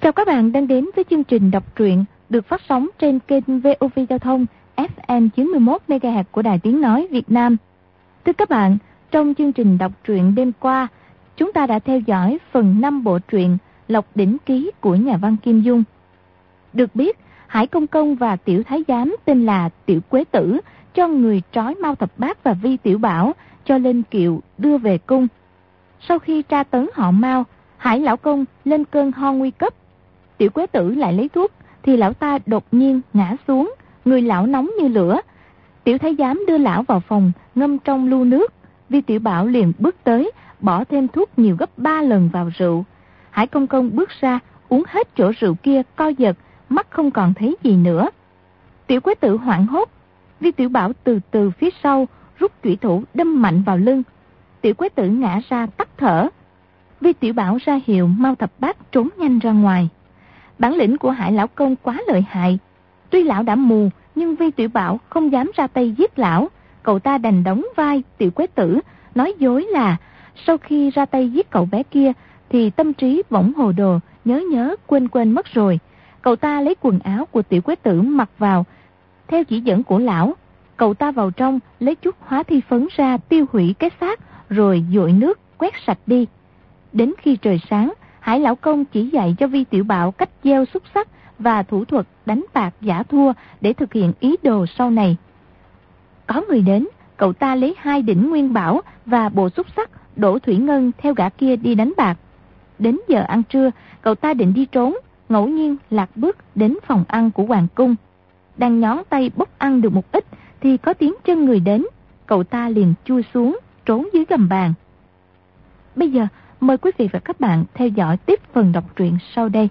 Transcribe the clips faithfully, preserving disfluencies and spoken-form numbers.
Chào các bạn đang đến với chương trình đọc truyện được phát sóng trên kênh vê o vê Giao thông ép em chín mươi mốt mê ga héc của Đài Tiếng Nói Việt Nam. Thưa các bạn, trong chương trình đọc truyện đêm qua, chúng ta đã theo dõi phần năm bộ truyện Lộc Đỉnh Ký của nhà văn Kim Dung. Được biết, Hải Công Công và Tiểu Thái Giám tên là Tiểu Quế Tử cho người trói Mao Thập Bát và Vi Tiểu Bảo cho lên kiệu đưa về cung. Sau khi tra tấn họ Mao, Hải Lão Công lên cơn ho nguy cấp. Tiểu Quế Tử lại lấy thuốc thì lão ta đột nhiên ngã xuống, người lão nóng như lửa. Tiểu Thái Giám đưa lão vào phòng ngâm trong lu nước. Vi Tiểu Bảo liền bước tới, bỏ thêm thuốc nhiều gấp ba lần vào rượu. Hải Công Công bước ra, uống hết chỗ rượu kia, co giật, mắt không còn thấy gì nữa. Tiểu Quế Tử hoảng hốt. Vi Tiểu Bảo từ từ phía sau rút chủy thủ đâm mạnh vào lưng. Tiểu Quế Tử ngã ra tắt thở. Vi Tiểu Bảo ra hiệu Mao Thập Bát trốn nhanh ra ngoài. Bản lĩnh của Hải Lão Công quá lợi hại. Tuy lão đã mù, nhưng Vi Tiểu Bảo không dám ra tay giết lão. Cậu ta đành đóng vai Tiểu Quế Tử, nói dối là sau khi ra tay giết cậu bé kia thì tâm trí bỗng hồ đồ, nhớ nhớ quên quên mất rồi. Cậu ta lấy quần áo của Tiểu Quế Tử mặc vào. Theo chỉ dẫn của lão, cậu ta vào trong lấy chút hóa thi phấn ra tiêu hủy cái xác, rồi dội nước quét sạch đi. Đến khi trời sáng, Hải Lão Công chỉ dạy cho Vi Tiểu Bảo cách gieo xúc xắc và thủ thuật đánh bạc giả thua để thực hiện ý đồ sau này. Có người đến, cậu ta lấy hai đỉnh nguyên bảo và bộ xúc xắc đổ thủy ngân theo gã kia đi đánh bạc. Đến giờ ăn trưa, cậu ta định đi trốn, ngẫu nhiên lạc bước đến phòng ăn của hoàng cung. Đang nhón tay bốc ăn được một ít thì có tiếng chân người đến, cậu ta liền chui xuống, trốn dưới gầm bàn. Bây giờ, mời quý vị và các bạn theo dõi tiếp phần đọc truyện sau đây.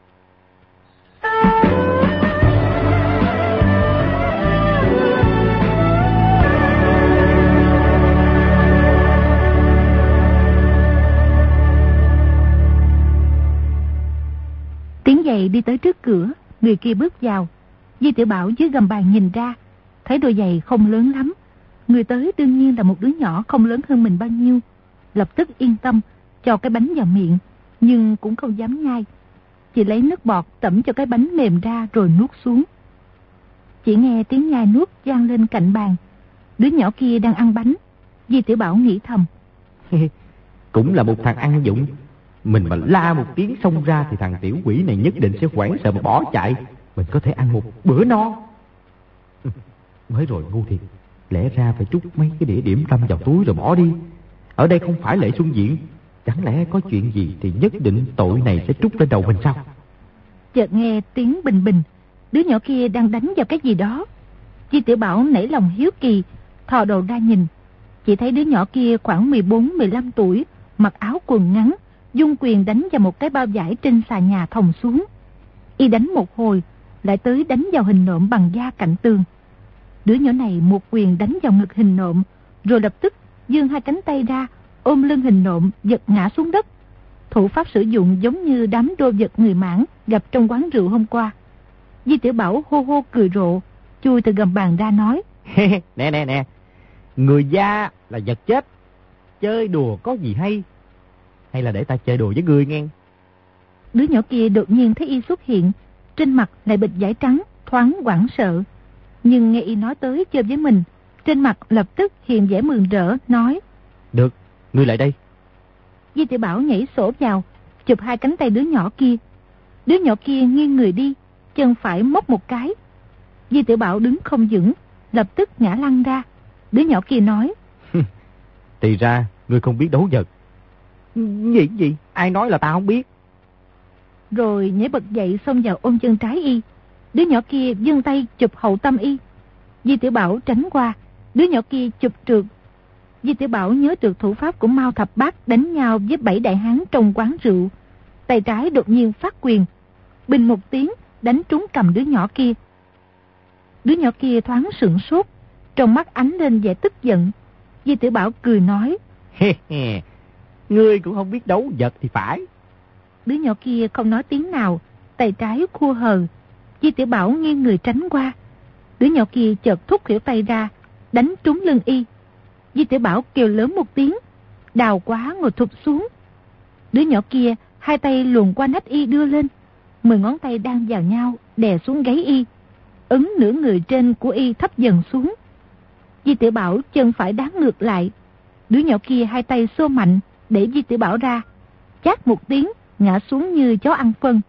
Tiếng giày đi tới trước cửa, người kia bước vào. Vi Tiểu Bảo dưới gầm bàn nhìn ra, thấy đôi giày không lớn lắm. Người tới đương nhiên là một đứa nhỏ không lớn hơn mình bao nhiêu. Lập tức yên tâm, cho cái bánh vào miệng, nhưng cũng không dám nhai. Chỉ lấy nước bọt tẩm cho cái bánh mềm ra rồi nuốt xuống. Chỉ nghe tiếng nhai nuốt vang lên cạnh bàn. Đứa nhỏ kia đang ăn bánh. Vi Tiểu Bảo nghĩ thầm. Cũng là một thằng ăn dụng. Mình mà la một tiếng xông ra thì thằng tiểu quỷ này nhất định sẽ hoảng sợ mà bỏ chạy. Mình có thể ăn một bữa no. Mới rồi ngu thiệt. Lẽ ra phải trút mấy cái đĩa điểm tâm vào túi rồi bỏ đi. Ở đây không phải lễ xuân diễn. Chẳng lẽ có chuyện gì thì nhất định tội này sẽ trút lên đầu mình sao? Chợt nghe tiếng bình bình. Đứa nhỏ kia đang đánh vào cái gì đó. Vi Tiểu Bảo nảy lòng hiếu kỳ, thò đầu ra nhìn. Chỉ thấy đứa nhỏ kia khoảng mười bốn mười lăm tuổi, mặc áo quần ngắn, dung quyền đánh vào một cái bao vải trên xà nhà thòng xuống. Y đánh một hồi, lại tới đánh vào hình nộm bằng da cạnh tường. Đứa nhỏ này một quyền đánh vào ngực hình nộm, rồi lập tức giương hai cánh tay ra, ôm lưng hình nộm giật ngã xuống đất. Thủ pháp sử dụng giống như đám đô vật người Mãn gặp trong quán rượu hôm qua. Vi Tiểu Bảo hô hô cười rộ, chui từ gầm bàn ra nói. Nè nè nè, người già là vật chết, chơi đùa có gì hay? Hay là để ta chơi đùa với ngươi nghe? Đứa nhỏ kia đột nhiên thấy y xuất hiện, trên mặt lại bịt vải trắng, thoáng hoảng sợ. Nhưng nghe y nói tới chơi với mình, trên mặt lập tức hiện vẻ mừng rỡ, nói. Được, ngươi lại đây. Vi Tiểu Bảo nhảy sổ vào, chụp hai cánh tay đứa nhỏ kia. Đứa nhỏ kia nghiêng người đi, chân phải móc một cái. Vi Tiểu Bảo đứng không vững, lập tức ngã lăn ra. Đứa nhỏ kia nói. Thì ra, ngươi không biết đấu vật. Gì gì? Ai nói là ta không biết? Rồi nhảy bật dậy xông vào ôm chân trái y. Đứa nhỏ kia giương tay chụp hậu tâm y. Vi Tiểu Bảo tránh qua, đứa nhỏ kia chụp trượt. Vi Tiểu Bảo nhớ được thủ pháp của Mao Thập Bát đánh nhau với bảy đại hán trong quán rượu. Tay trái đột nhiên phát quyền, bình một tiếng đánh trúng cầm đứa nhỏ kia. Đứa nhỏ kia thoáng sửng sốt, trong mắt ánh lên vẻ tức giận. Vi Tiểu Bảo cười nói. Ngươi cũng không biết đấu vật thì phải. Đứa nhỏ kia không nói tiếng nào, tay trái khua hờ. Vi Tiểu Bảo nghiêng người tránh qua. Đứa nhỏ kia chợt thúc khuỷu tay ra, đánh trúng lưng y. Vi Tiểu Bảo kêu lớn một tiếng, đào quá ngồi thụp xuống. Đứa nhỏ kia hai tay luồn qua nách y đưa lên, Mười ngón tay đang vào nhau đè xuống gáy y, ấn nửa người trên của y thấp dần xuống. Di Tiểu Bảo chân phải đá ngược lại. Đứa nhỏ kia hai tay xô mạnh để Di Tiểu Bảo ra, chát một tiếng ngã xuống như chó ăn phân.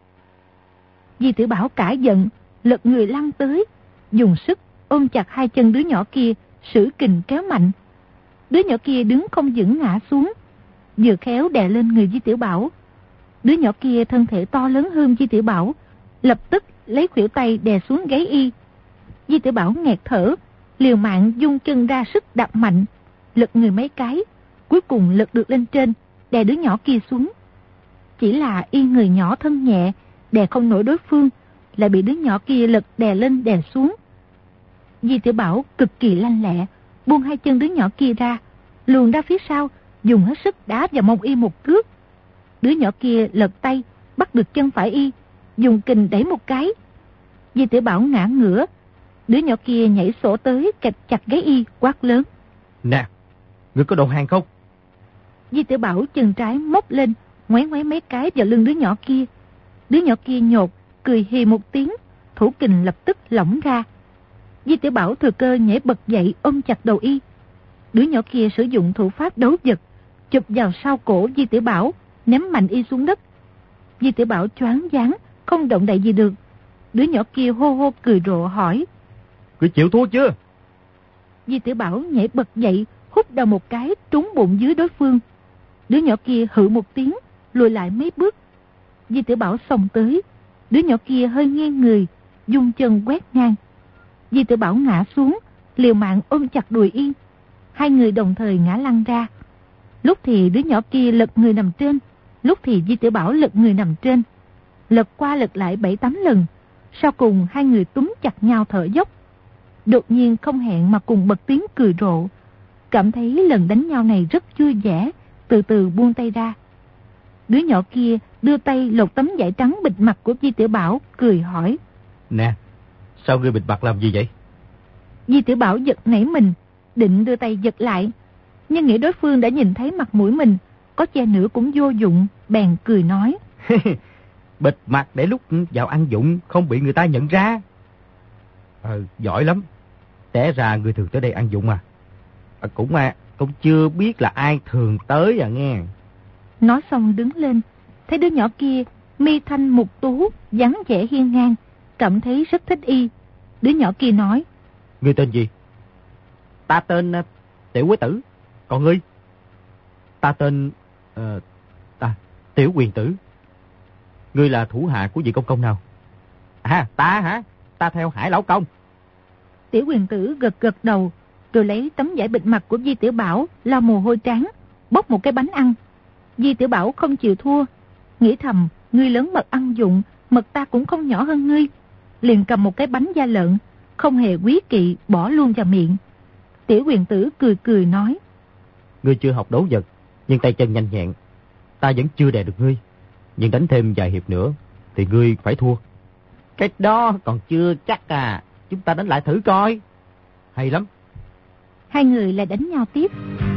Di Tiểu Bảo cả giận, lật người lăn tới, dùng sức ôm chặt hai chân đứa nhỏ kia, sử kình kéo mạnh. Đứa nhỏ kia đứng không vững ngã xuống, vừa khéo đè lên người Di Tiểu Bảo. Đứa nhỏ kia thân thể to lớn hơn Di Tiểu Bảo, lập tức lấy khuỷu tay đè xuống gáy y. Di Tiểu Bảo nghẹt thở, liều mạng dung chân ra sức đạp mạnh, lật người mấy cái, cuối cùng lật được lên trên, đè đứa nhỏ kia xuống. Chỉ là y người nhỏ thân nhẹ, đè không nổi đối phương, lại bị đứa nhỏ kia lật đè lên đè xuống. Di Tiểu Bảo cực kỳ lanh lẹ, buông hai chân đứa nhỏ kia ra, luồn ra phía sau, dùng hết sức đá vào mông y một cước. Đứa nhỏ kia lật tay, bắt được chân phải y, dùng kình đẩy một cái. Di Tiểu Bảo ngã ngửa, đứa nhỏ kia nhảy sổ tới kẹp chặt gáy y, quát lớn: Nè, ngươi có đầu hàng không? Di Tiểu Bảo chân trái móc lên, ngoáy ngoáy mấy cái vào lưng đứa nhỏ kia. Đứa nhỏ kia nhột, cười hì một tiếng, thủ kình lập tức lỏng ra. Di Tiểu Bảo thừa cơ nhảy bật dậy ôm chặt đầu y. Đứa nhỏ kia sử dụng thủ pháp đấu vật, chụp vào sau cổ Di Tiểu Bảo, ném mạnh y xuống đất. Di Tiểu Bảo choáng váng, không động đậy gì được. Đứa nhỏ kia hô hô cười rộ hỏi: Ngươi chịu thua chưa? Di Tiểu Bảo nhảy bật dậy, hút đầu một cái trúng bụng dưới đối phương. Đứa nhỏ kia hự một tiếng, lùi lại mấy bước. Di Tiểu Bảo xông tới, đứa nhỏ kia hơi nghiêng người, dùng chân quét ngang. Di Tiểu Bảo ngã xuống, liều mạng ôm chặt đùi y. Hai người đồng thời ngã lăn ra. Lúc thì đứa nhỏ kia lật người nằm trên, lúc thì Di Tiểu Bảo lật người nằm trên. Lật qua lật lại bảy tám lần, sau cùng hai người túm chặt nhau thở dốc. Đột nhiên không hẹn mà cùng bật tiếng cười rộ, cảm thấy lần đánh nhau này rất vui vẻ, từ từ buông tay ra. Đứa nhỏ kia đưa tay lột tấm vải trắng bịt mặt của Di Tiểu Bảo, cười hỏi: Nè, sao ngươi bịt mặt làm gì vậy? Di Tiểu Bảo giật nảy mình, định đưa tay giật lại, nhưng nghĩ đối phương đã nhìn thấy mặt mũi mình, có che nữa cũng vô dụng, bèn cười nói: Bịt mặt để lúc vào ăn dụng không bị người ta nhận ra. Ờ, giỏi lắm. Té ra người thường tới đây ăn dụng à? À cũng à, cũng chưa biết là ai thường tới à nghe. Nói xong đứng lên, thấy đứa nhỏ kia mi thanh mục tú, dáng vẻ hiên ngang, cảm thấy rất thích y. Đứa nhỏ kia nói: Ngươi tên gì? Ta tên uh, Tiểu Quế Tử. Còn ngươi? Ta tên uh, ta Tiểu Quyền Tử. Ngươi là thủ hạ của vị công công nào? À, ta hả? Ta theo Hải Lão Công. Tiểu Quyền Tử gật gật đầu, rồi lấy tấm vải bịt mặt của Di Tiểu Bảo lau mồ hôi trán, bóc một cái bánh ăn. Di Tiểu Bảo không chịu thua, nghĩ thầm: ngươi lớn mật ăn dụng, mật ta cũng không nhỏ hơn ngươi. Liền cầm một cái bánh da lợn, không hề quý kỵ, bỏ luôn vào miệng. Tiểu Quyền Tử cười cười nói: Ngươi chưa học đấu vật, nhưng tay chân nhanh nhẹn. Ta vẫn chưa đè được ngươi, nhưng đánh thêm vài hiệp nữa thì ngươi phải thua. Cái đó còn chưa chắc à, chúng ta đánh lại thử coi. Hay lắm. Hai người lại đánh nhau tiếp.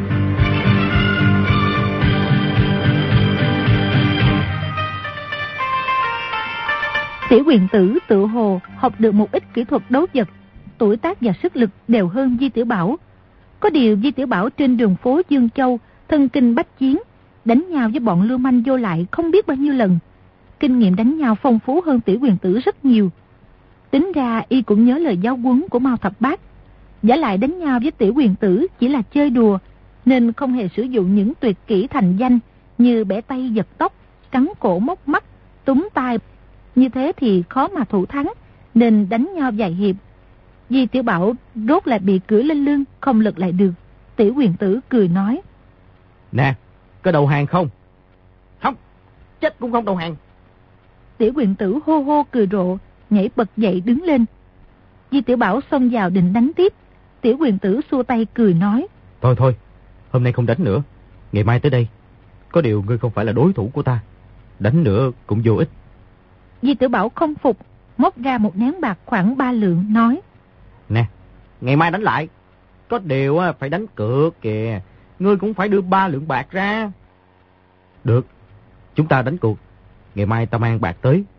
Tiểu Quyền Tử tự hồ học được một ít kỹ thuật đấu vật, tuổi tác và sức lực đều hơn Di Tiểu Bảo. Có điều Di Tiểu Bảo trên đường phố Dương Châu thân kinh bách chiến, đánh nhau với bọn lưu manh vô lại không biết bao nhiêu lần, kinh nghiệm đánh nhau phong phú hơn Tiểu Quyền Tử rất nhiều. Tính ra y cũng nhớ lời giáo huấn của Mao Thập Bát. Giả lại đánh nhau với Tiểu Quyền Tử chỉ là chơi đùa, nên không hề sử dụng những tuyệt kỹ thành danh như bẻ tay giật tóc, cắn cổ móc mắt, túm tai. Như thế thì khó mà thủ thắng, nên đánh nhau vài hiệp. Di Tiểu Bảo rốt lại bị cưỡi lên lưng, không lật lại được. Tiểu Quyền Tử cười nói: Nè, có đầu hàng không? Không, chết cũng không đầu hàng. Tiểu Quyền Tử hô hô cười rộ, nhảy bật dậy đứng lên. Di Tiểu Bảo xông vào định đánh tiếp. Tiểu Quyền Tử xua tay cười nói: Thôi thôi, hôm nay không đánh nữa, ngày mai tới đây. Có điều ngươi không phải là đối thủ của ta, đánh nữa cũng vô ích. Di Tiểu Bảo không phục, móc ra một nén bạc khoảng ba lượng nói: Nè, ngày mai đánh lại. Có điều phải đánh cược kìa, ngươi cũng phải đưa ba lượng bạc ra. Được, chúng ta đánh cuộc. Ngày mai ta mang bạc tới,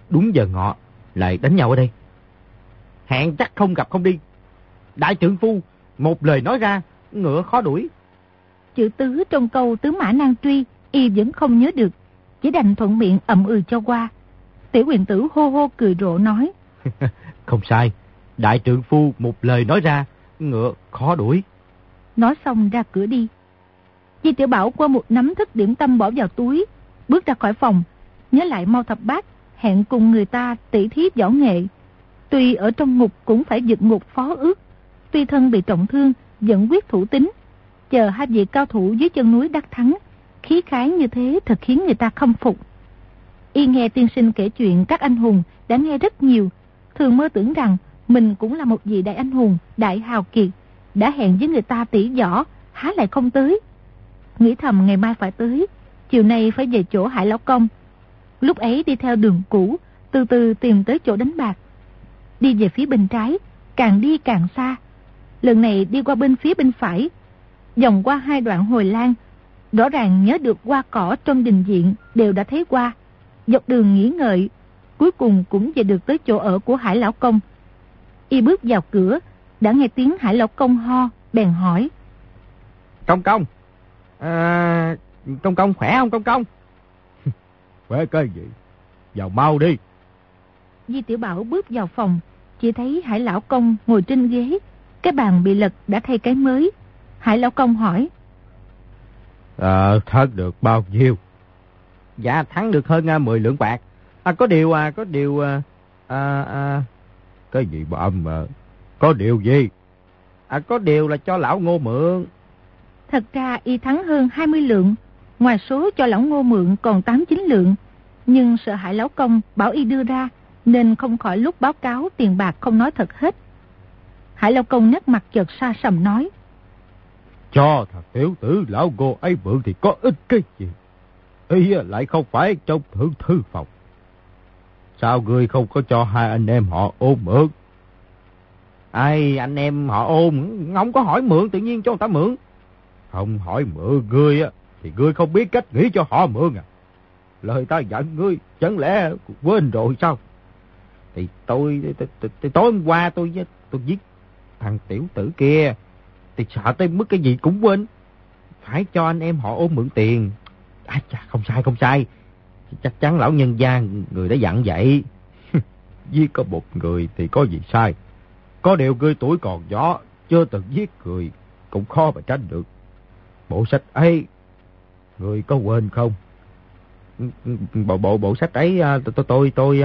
đúng giờ ngọ lại đánh nhau ở đây. Hẹn chắc không gặp không đi. Đại trượng phu, một lời nói ra, ngựa khó đuổi. Chữ tứ trong câu tứ mã nan truy, y vẫn không nhớ được, chỉ đành thuận miệng ậm ừ cho qua. Tiểu huyền tử hô hô cười rộ nói. Không sai, đại trượng phu một lời nói ra, ngựa khó đuổi. Nói xong ra cửa đi. Di Tiểu Bảo qua một nắm thức điểm tâm bỏ vào túi, bước ra khỏi phòng, nhớ lại Mao Thập Bát hẹn cùng người ta tỉ thí võ nghệ. Tuy ở trong ngục cũng phải vượt ngục phó ước, tuy thân bị trọng thương vẫn quyết thủ tính. Chờ hai vị cao thủ dưới chân núi đắc thắng, khí khái như thế thật khiến người ta khâm phục. Y nghe tiên sinh kể chuyện các anh hùng đã nghe rất nhiều, thường mơ tưởng rằng mình cũng là một vị đại anh hùng, đại hào kiệt, đã hẹn với người ta tỉ võ, há lại không tới. Nghĩ thầm ngày mai phải tới, chiều nay phải về chỗ Hải Lão Công. Lúc ấy đi theo đường cũ, từ từ tìm tới chỗ đánh bạc. Đi về phía bên trái, càng đi càng xa. Lần này đi qua bên phía bên phải, vòng qua hai đoạn hồi lang, rõ ràng nhớ được hoa cỏ trong đình viện đều đã thấy qua. Dọc đường nghĩ ngợi, cuối cùng cũng về được tới chỗ ở của Hải Lão Công. Y bước vào cửa, đã nghe tiếng Hải Lão Công ho, bèn hỏi. Công công, à, công công khỏe không công công? Khỏe cái gì? Vào mau đi. Di Tiểu Bảo bước vào phòng, chỉ thấy Hải Lão Công ngồi trên ghế, cái bàn bị lật đã thay cái mới. Hải Lão Công hỏi. À, thắng được bao nhiêu? Dạ thắng được hơn uh, mười lượng bạc. À, có điều à, có điều uh, à, à... Cái gì mà âm mà? Có điều gì? À, có điều là cho lão Ngô mượn. Thật ra y thắng hơn hai mươi lượng, ngoài số cho lão Ngô mượn còn tám chín lượng, nhưng sợ Hải Lão Công bảo y đưa ra, nên không khỏi lúc báo cáo tiền bạc không nói thật hết. Hải Lão Công nét mặt chợt xa sầm nói. Cho thằng tiểu tử lão Ngô ấy mượn thì có ích cái gì? Y lại không phải trong thượng thư phòng. Sao ngươi không có cho hai anh em họ ôn mượn? Ai anh em họ ôn, không có hỏi mượn tự nhiên cho người ta mượn. Không hỏi mượn ngươi á, thì ngươi không biết cách nghĩ cho họ mượn à? Lời ta dặn ngươi, chẳng lẽ quên rồi sao? Thì tôi, tôi, tôi tối hôm qua tôi tôi giết thằng tiểu tử kia, thì sợ tới mức cái gì cũng quên. Phải cho anh em họ ôn mượn tiền. À, chà, không sai không sai, chắc chắn lão nhân gia người đã dặn vậy. Giết có một người thì có gì sai? Có điều ngươi tuổi còn nhỏ, chưa từng giết người, cũng khó mà tránh được. Bộ sách ấy, người có quên không? Bộ bộ bộ sách ấy tôi tôi tôi, tôi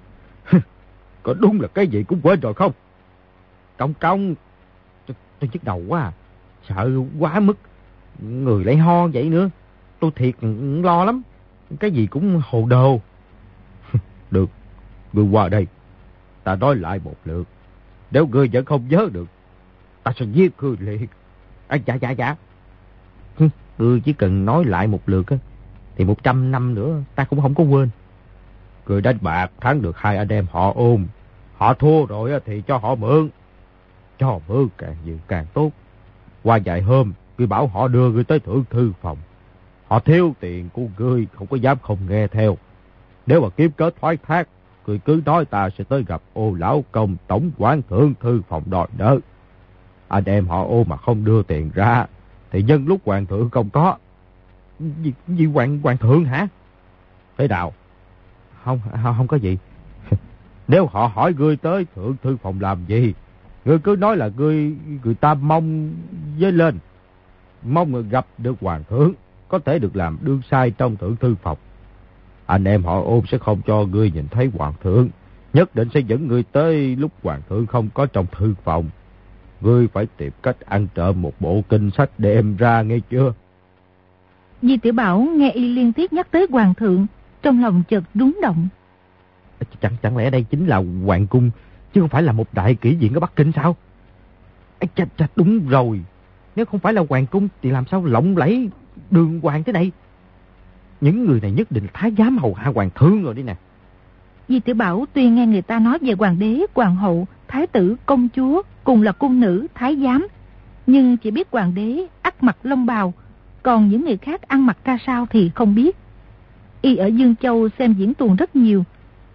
có đúng là cái gì cũng quên rồi không? Công công, tôi, tôi nhức đầu quá à. Sợ quá mức, người lại ho vậy nữa. Tôi thiệt lo lắm, cái gì cũng hồ đồ. Được, ngươi qua đây, ta nói lại một lượt. Nếu ngươi vẫn không nhớ được, ta sẽ giết ngươi liền. À, dạ dạ dạ. Ngươi chỉ cần nói lại một lượt á, thì một trăm năm nữa ta cũng không có quên. Ngươi đánh bạc thắng được hai anh em họ ôm, họ thua rồi thì cho họ mượn. Cho mượn càng nhiều càng tốt. Qua vài hôm, ngươi bảo họ đưa ngươi tới thượng thư phòng. Họ thiếu tiền của ngươi, không có dám không nghe theo. Nếu mà kiếm cớ thoái thác, ngươi cứ nói ta sẽ tới gặp Ô Lão Công tổng quản thượng thư phòng đòi nợ. Anh em họ Ô mà không đưa tiền ra, thì nhân lúc hoàng thượng không có. Gì, gì hoàng, hoàng thượng hả? Thế nào? Không, không có gì. Nếu họ hỏi ngươi tới thượng thư phòng làm gì, ngươi cứ nói là ngươi người ta mong với lên. Mong người gặp được hoàng thượng, có thể được làm đương sai trong thượng thư phòng. Anh em họ Ôn sẽ không cho ngươi nhìn thấy hoàng thượng, nhất định sẽ dẫn ngươi tới lúc hoàng thượng không có trong thư phòng. Ngươi phải tìm cách ăn trộm một bộ kinh sách đem ra, nghe chưa? Di Tiểu Bảo nghe y liên tiếp nhắc tới hoàng thượng, trong lòng chợt rúng động. Chẳng chẳng lẽ đây chính là hoàng cung, chứ không phải là một đại kỷ viện ở Bắc Kinh sao? À, chà, chà, đúng rồi, nếu không phải là hoàng cung thì làm sao lộng lẫy đường hoàng thế này? Những người này nhất định là thái giám hầu hạ hoàng thượng rồi đi nè. Di Tiểu Bảo tuy nghe người ta nói về hoàng đế, hoàng hậu, thái tử, công chúa cùng là cung nữ, thái giám, nhưng chỉ biết hoàng đế ắt mặc long bào, còn những người khác ăn mặc ra sao thì không biết. Y ở Dương Châu xem diễn tuồng rất nhiều,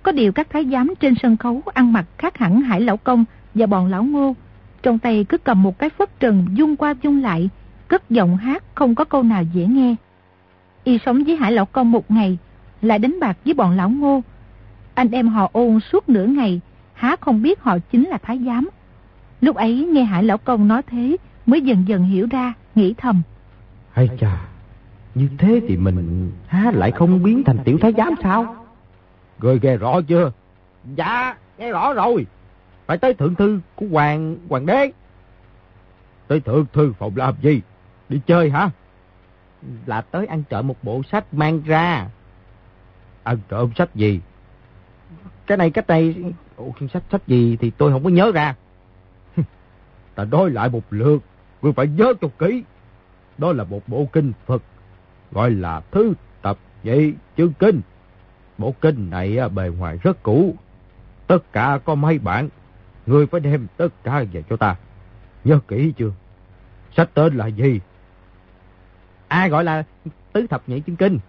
Có điều các thái giám trên sân khấu ăn mặc khác hẳn Hải Lão Công và bọn lão Ngô. Trong tay cứ cầm một cái phất trần dung qua dung lại, cất giọng hát không có câu nào dễ nghe. Y sống với Hải Lão Công một ngày, lại đánh bạc với bọn lão Ngô. Anh em họ Ôn suốt nửa ngày, há không biết họ chính là thái giám. Lúc ấy nghe Hải Lão Công nói thế, mới dần dần hiểu ra, nghĩ thầm. Hay chà, như thế thì mình há lại không biến thành tiểu thái giám sao? Người nghe rõ chưa? Dạ, nghe rõ rồi. Phải tới thượng thư của hoàng hoàng đế. Tới thượng thư phòng làm gì? Đi chơi hả? Là tới ăn trộm một bộ sách mang ra. Ăn trộm sách gì? Cái này, cái này... Ủa, sách sách gì thì tôi không có nhớ ra. Ta nói lại một lượt, ngươi phải nhớ cho kỹ. Đó là một bộ kinh Phật, gọi là Thứ Tập Nhị Chương Kinh. Bộ kinh này bề ngoài rất cũ, tất cả có mấy bản. Ngươi phải đem tất cả về cho ta. Nhớ kỹ chưa? Sách tên là gì? Ai gọi là Tứ Thập Nhị Chương Kinh?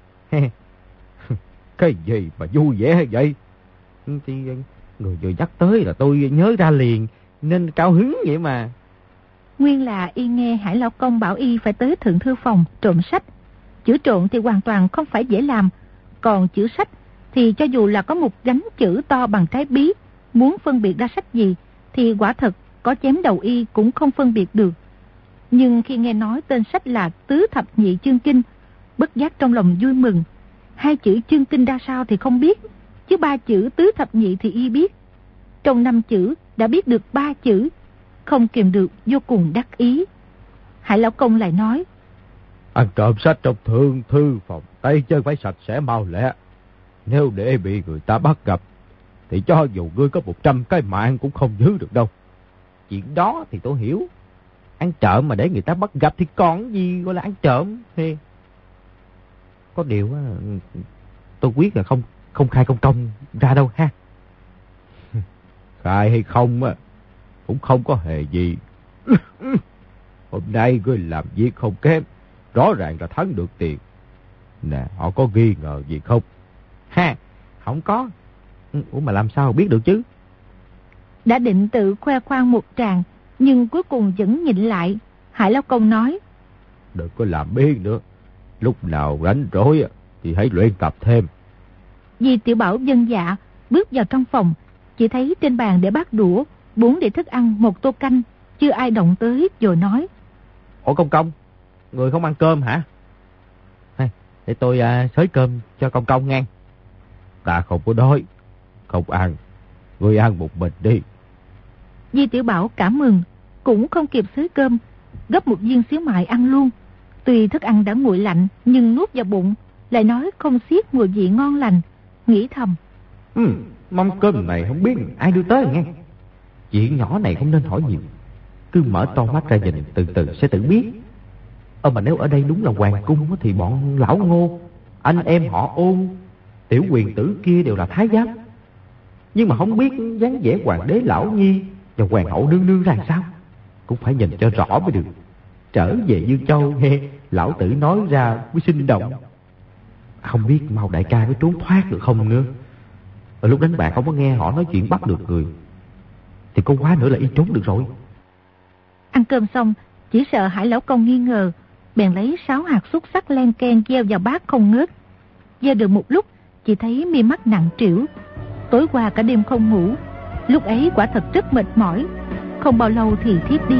Cái gì mà vui vẻ vậy? Thì người vừa nhắc tới là tôi nhớ ra liền, nên cao hứng vậy mà. Nguyên là y nghe Hải Lão Công bảo y phải tới thượng thư phòng trộm sách. Chữ trộn thì hoàn toàn không phải dễ làm, còn chữ sách thì cho dù là có một gánh chữ to bằng trái bí, muốn phân biệt ra sách gì thì quả thật có chém đầu y cũng không phân biệt được. Nhưng khi nghe nói tên sách là Tứ Thập Nhị Chương Kinh, bất giác trong lòng vui mừng. Hai chữ chương kinh ra sao thì không biết, chứ ba chữ Tứ Thập Nhị thì y biết. Trong năm chữ đã biết được ba chữ, không kìm được vô cùng đắc ý. Hải Lão Công lại nói: Ăn trộm sách trong thượng thư phòng, tay chân phải sạch sẽ mau lẹ. Nếu để bị người ta bắt gặp, thì cho dù ngươi có một trăm cái mạng cũng không giữ được đâu. Chuyện đó thì tôi hiểu. Ăn trộm mà để người ta bắt gặp thì còn gì gọi là ăn trộm. Thì có điều tôi quyết là không không khai công công ra đâu ha. Khai hay không á cũng không có hề gì. Hôm nay ngươi làm việc không kém, rõ ràng là thắng được tiền. Nè, họ có nghi ngờ gì không? Ha, không có. Ủa mà làm sao biết được chứ? Đã định tự khoe khoang một tràng, nhưng cuối cùng vẫn nhịn lại. Hải Lão Công nói: Đừng có làm biếng nữa. Lúc nào rảnh rỗi thì hãy luyện tập thêm. Di Tiểu Bảo vâng dạ, bước vào trong phòng, chỉ thấy trên bàn để bát đũa, bốn đĩa thức ăn, một tô canh, chưa ai động tới, rồi nói: Ủa công công, người không ăn cơm hả? Hay, để tôi à, xới cơm cho công công nghe. Ta không có đói, không ăn, người ăn một mình đi. Di Tiểu Bảo cảm mừng, cũng không kịp xới cơm, gấp một viên xíu mại ăn luôn. Tuy thức ăn đã nguội lạnh, nhưng nuốt vào bụng lại nói không xiết mùi vị ngon lành, nghĩ thầm: Ừ, mâm cơm này không biết ai đưa tới nghe. Chuyện nhỏ này không nên hỏi nhiều, cứ mở to mắt ra nhìn, từ từ sẽ tự biết. Ờ mà nếu ở đây đúng là hoàng cung thì bọn lão Ngô, anh em họ Ôn, tiểu quyền tử kia đều là thái giám. Nhưng mà không biết dáng vẻ hoàng đế lão nhi và hoàng hậu nương nương ra sao, cũng phải nhìn cho rõ mới được. Trở về Dương Châu nghe lão tử nói ra mới sinh động. Không biết Mao đại ca có trốn thoát được không nữa. Ở lúc đánh bạc không có nghe họ nói chuyện bắt được người, thì có quá nữa là y trốn được rồi. Ăn cơm xong, chỉ sợ Hải Lão Công nghi ngờ, bèn lấy sáu hạt xúc xắc len ken gieo vào bát không ngớt. Gieo được một lúc, chỉ thấy mi mắt nặng trĩu. Tối qua cả đêm không ngủ, lúc ấy quả thật rất mệt mỏi, không bao lâu thì thiếp đi.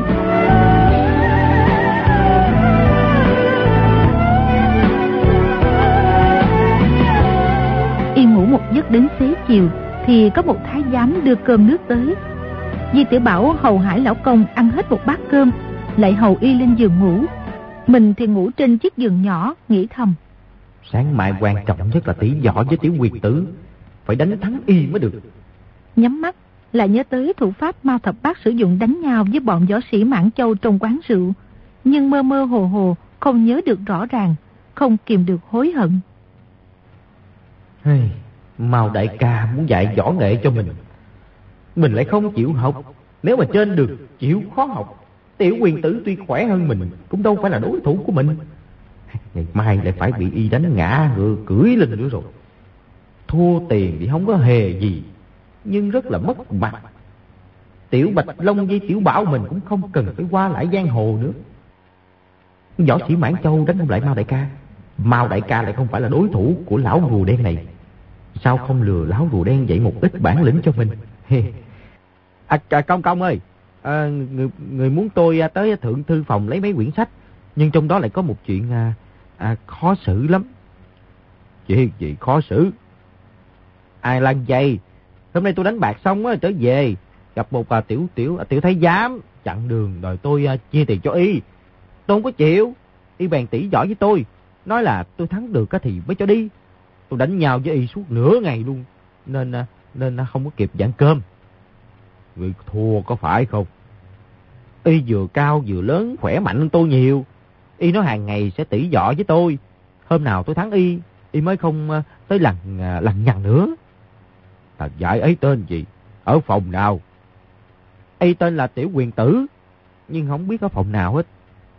Y ngủ một giấc đến xế chiều, thì có một thái giám đưa cơm nước tới. Di Tiểu Bảo hầu Hải Lão Công ăn hết một bát cơm, lại hầu y lên giường ngủ. Mình thì ngủ trên chiếc giường nhỏ, nghĩ thầm: Sáng mai quan trọng nhất là tỷ võ với tiểu quyền tử, phải đánh thắng y mới được. Nhắm mắt lại nhớ tới thủ pháp Mao Thập Bát sử dụng đánh nhau với bọn võ sĩ Mãn Châu trong quán rượu, nhưng mơ mơ hồ hồ không nhớ được rõ ràng, không kìm được hối hận. Hey, Mao đại ca muốn dạy võ nghệ cho mình, mình lại không chịu học. Nếu mà trên được chịu khó học, tiểu quyền tử tuy khỏe hơn mình cũng đâu phải là đối thủ của mình. Ngày mai lại phải bị y đánh ngã ngựa cưỡi lên nữa rồi. Thua tiền thì không có hề gì, nhưng rất là mất mặt. Tiểu Bạch Long với Tiểu Bảo mình cũng không cần phải qua lại giang hồ nữa. Võ sĩ Mãn Châu đánh không lại Mao đại ca, Mao đại ca lại không phải là đối thủ của lão rùa đen này. Sao không lừa lão rùa đen dạy một ít bản lĩnh cho mình? à, à, Công Công ơi, à, người, người muốn tôi tới thượng thư phòng lấy mấy quyển sách, nhưng trong đó lại có một chuyện à, à, khó xử lắm. Chuyện gì khó xử? Ai Lan dây, hôm nay tôi đánh bạc xong á trở về, gặp một à, tiểu tiểu à, tiểu thái giám chặn đường đòi tôi à, chia tiền cho y. Tôi không có chịu, y bèn tỉ võ với tôi, nói là tôi thắng được á thì mới cho đi. Tôi đánh nhau với y suốt nửa ngày luôn, nên à, nên à, không có kịp dặn cơm. Người thua có phải không? Y vừa cao vừa lớn, khỏe mạnh hơn tôi nhiều. Y nói hàng ngày sẽ tỉ võ với tôi, hôm nào tôi thắng y, y mới không à, tới lằng à, lằng nhằng nữa. Thằng giải ấy tên gì? Ở phòng nào? Y tên là Tiểu Quyền Tử, nhưng không biết ở phòng nào hết.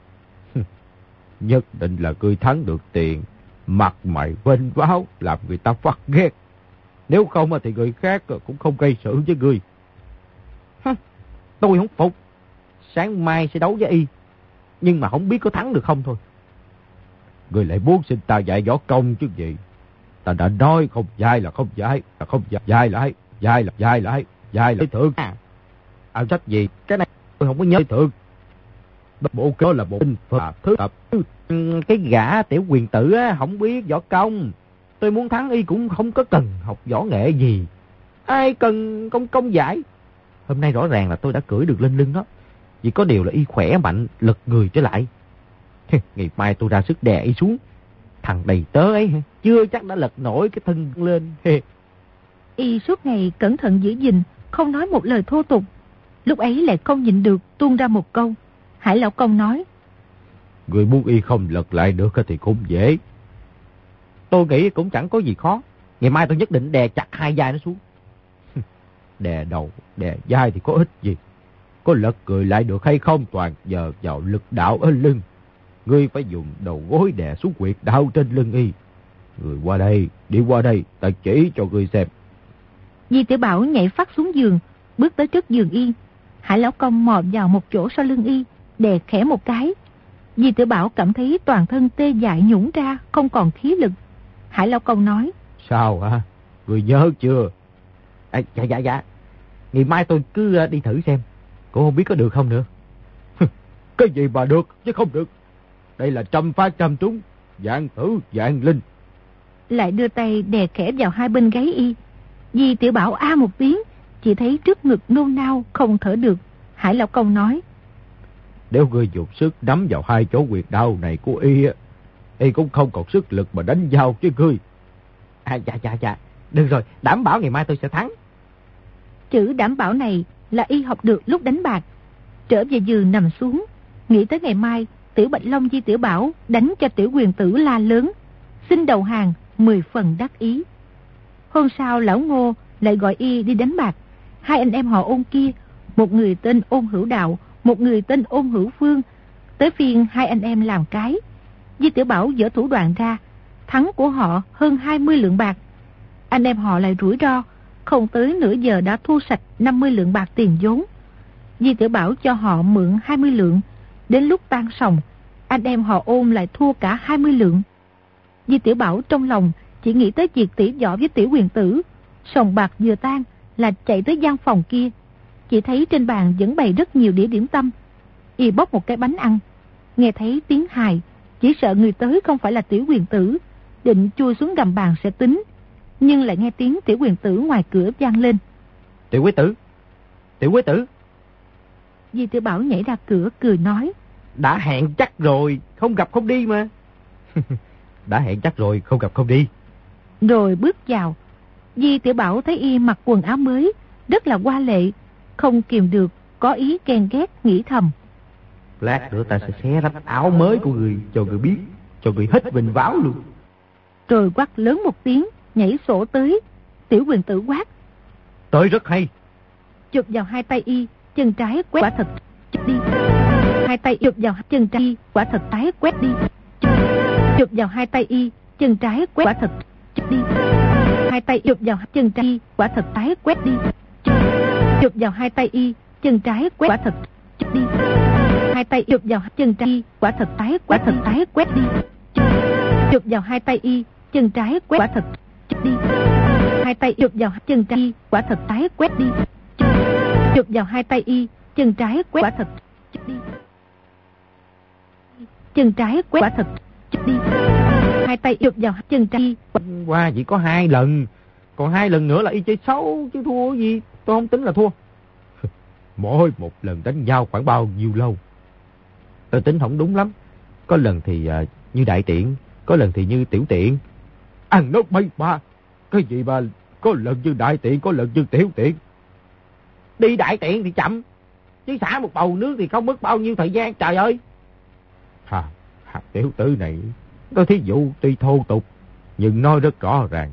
Nhất định là ngươi thắng được tiền, mặt mày vênh váo, làm người ta phát ghét. Nếu không thì người khác cũng không gây sự với ngươi. Tôi không phục. Sáng mai sẽ đấu với y, nhưng mà không biết có thắng được không thôi. Ngươi lại muốn xin ta dạy võ công chứ gì? Ta đã nói không dạy là không dạy, là không dạy, dạy lại, dạy là dạy lại, dạy lại thượng. À, à sách gì? Cái này tôi không có nhớ thượng. Bộ đó là bộ Phật thứ tập. Cái gã Tiểu Quyền Tử á, không biết võ công. Tôi muốn thắng y cũng không có cần học võ nghệ gì. Ai cần công công giải. Hôm nay rõ ràng là tôi đã cưỡi được lên lưng đó. Chỉ có điều là y khỏe mạnh, lật người trở lại. Ngày mai tôi ra sức đè y xuống. Thằng đầy tớ ấy chưa chắc đã lật nổi cái thân lên. Y suốt ngày cẩn thận giữ gìn, không nói một lời thô tục. Lúc ấy lại không nhịn được tuôn ra một câu. Hải Lão Công nói: Người muốn y không lật lại được thì cũng dễ. Tôi nghĩ cũng chẳng có gì khó. Ngày mai tôi nhất định đè chặt hai vai nó xuống. Đè đầu, đè vai thì có ích gì? Có lật người lại được hay không toàn nhờ vào lực đạo ở lưng. Ngươi phải dùng đầu gối đè xuống huyệt đạo trên lưng y. Người qua đây, đi qua đây, ta chỉ cho ngươi xem. Di Tiểu Bảo nhảy phát xuống giường, bước tới trước giường y. Hải Lão Công mò vào một chỗ sau lưng y, đè khẽ một cái. Di Tiểu Bảo cảm thấy toàn thân tê dại nhũn ra, không còn khí lực. Hải Lão Công nói: Sao hả? Người nhớ chưa? À, dạ dạ dạ. Ngày mai tôi cứ đi thử xem. Cô không biết có được không nữa. Cái gì mà được chứ không được. Đây là trăm phát trăm trúng, vạn tử vạn linh. Lại đưa tay đè khẽ vào hai bên gáy y. Di Tiểu Bảo a một tiếng, chỉ thấy trước ngực nôn nao không thở được. Hải Lão Công nói: Nếu ngươi dùng sức nắm vào hai chỗ huyệt đạo này của y, y cũng không còn sức lực mà đánh nhau với ngươi. À dạ dạ dạ. Được rồi, đảm bảo ngày mai tôi sẽ thắng. Chữ đảm bảo này là y học được lúc đánh bạc. Trở về giường nằm xuống, nghĩ tới ngày mai Tiểu Bạch Long Di Tiểu Bảo đánh cho Tiểu Quyền Tử la lớn, xin đầu hàng, mười phần đắc ý. Hôm sau lão Ngô lại gọi y đi đánh bạc. Hai anh em họ Ôn kia, một người tên Ôn Hữu Đạo, một người tên Ôn Hữu Phương, tới phiên hai anh em làm cái. Di Tiểu Bảo dở thủ đoạn ra, thắng của họ hơn hai mươi lượng bạc. Anh em họ lại rủi ro, không tới nửa giờ đã thu sạch năm mươi lượng bạc tiền vốn. Di Tiểu Bảo cho họ mượn hai mươi lượng, đến lúc tan sòng, anh em họ Ôn lại thua cả hai mươi lượng. Di Tiểu Bảo trong lòng chỉ nghĩ tới việc tỉ võ với Tiểu Quyền Tử. Sòng bạc vừa tan là chạy tới gian phòng kia, chỉ thấy trên bàn vẫn bày rất nhiều đĩa điểm tâm. Y bóc một cái bánh ăn, nghe thấy tiếng hài, chỉ sợ người tới không phải là Tiểu Quyền Tử, định chui xuống gầm bàn sẽ tính, nhưng lại nghe tiếng Tiểu Quyền Tử ngoài cửa vang lên: Tiểu Quý Tử, Tiểu Quý Tử. Di Tiểu Bảo nhảy ra cửa cười nói: Đã hẹn chắc rồi, không gặp không đi mà. Đã hẹn chắc rồi, không gặp không đi. Rồi bước vào. Di Tiểu Bảo thấy y mặc quần áo mới, rất là hoa lệ, không kìm được có ý ghen ghét, nghĩ thầm: Lát nữa ta sẽ xé rách áo mới của người cho người biết, cho người hết vinh váo luôn. Rồi quát lớn một tiếng, nhảy sổ tới. Tiểu Quyền Tử quát: Tới rất hay. Chụp vào hai tay y, chân trái quét quả thật chụp đi. Hai tay chụp vào chân trái, quả thật trái quét đi. Chụp vào hai tay y, chân trái quét quả thật chụp đi. hai tay chụp vào chân trái, quả thật tái quét đi. Chụp vào hai tay y, chân trái quét, quả thật chụp đi. Hai tay chụp vào chân trái, quả thật tái, quả thật tái quét đi. Chụp vào hai tay y, chân trái quét, quả thật chụp đi. Hai tay chụp vào chân trái, quả thật tái quét đi. Chụp vào hai tay y, chân trái quét, quả thật chụp đi. Chân trái quét, quả thật chụp đi. Hai tay chụp vào chân trái. Qua chỉ có hai lần, còn hai lần nữa là y chơi xấu chứ thua gì, tôi không tính là thua. Mỗi một lần đánh nhau khoảng bao nhiêu lâu? Tôi tính không đúng lắm. Có lần thì uh, như đại tiện, có lần thì như tiểu tiện. Ăn nó bay ba, cái gì mà có lần như đại tiện, có lần như tiểu tiện. Đi đại tiện thì chậm, chứ xả một bầu nước thì không mất bao nhiêu thời gian, trời ơi. Hà, hà tiểu tử này, có thí dụ tuy thô tục, nhưng nói rất rõ ràng.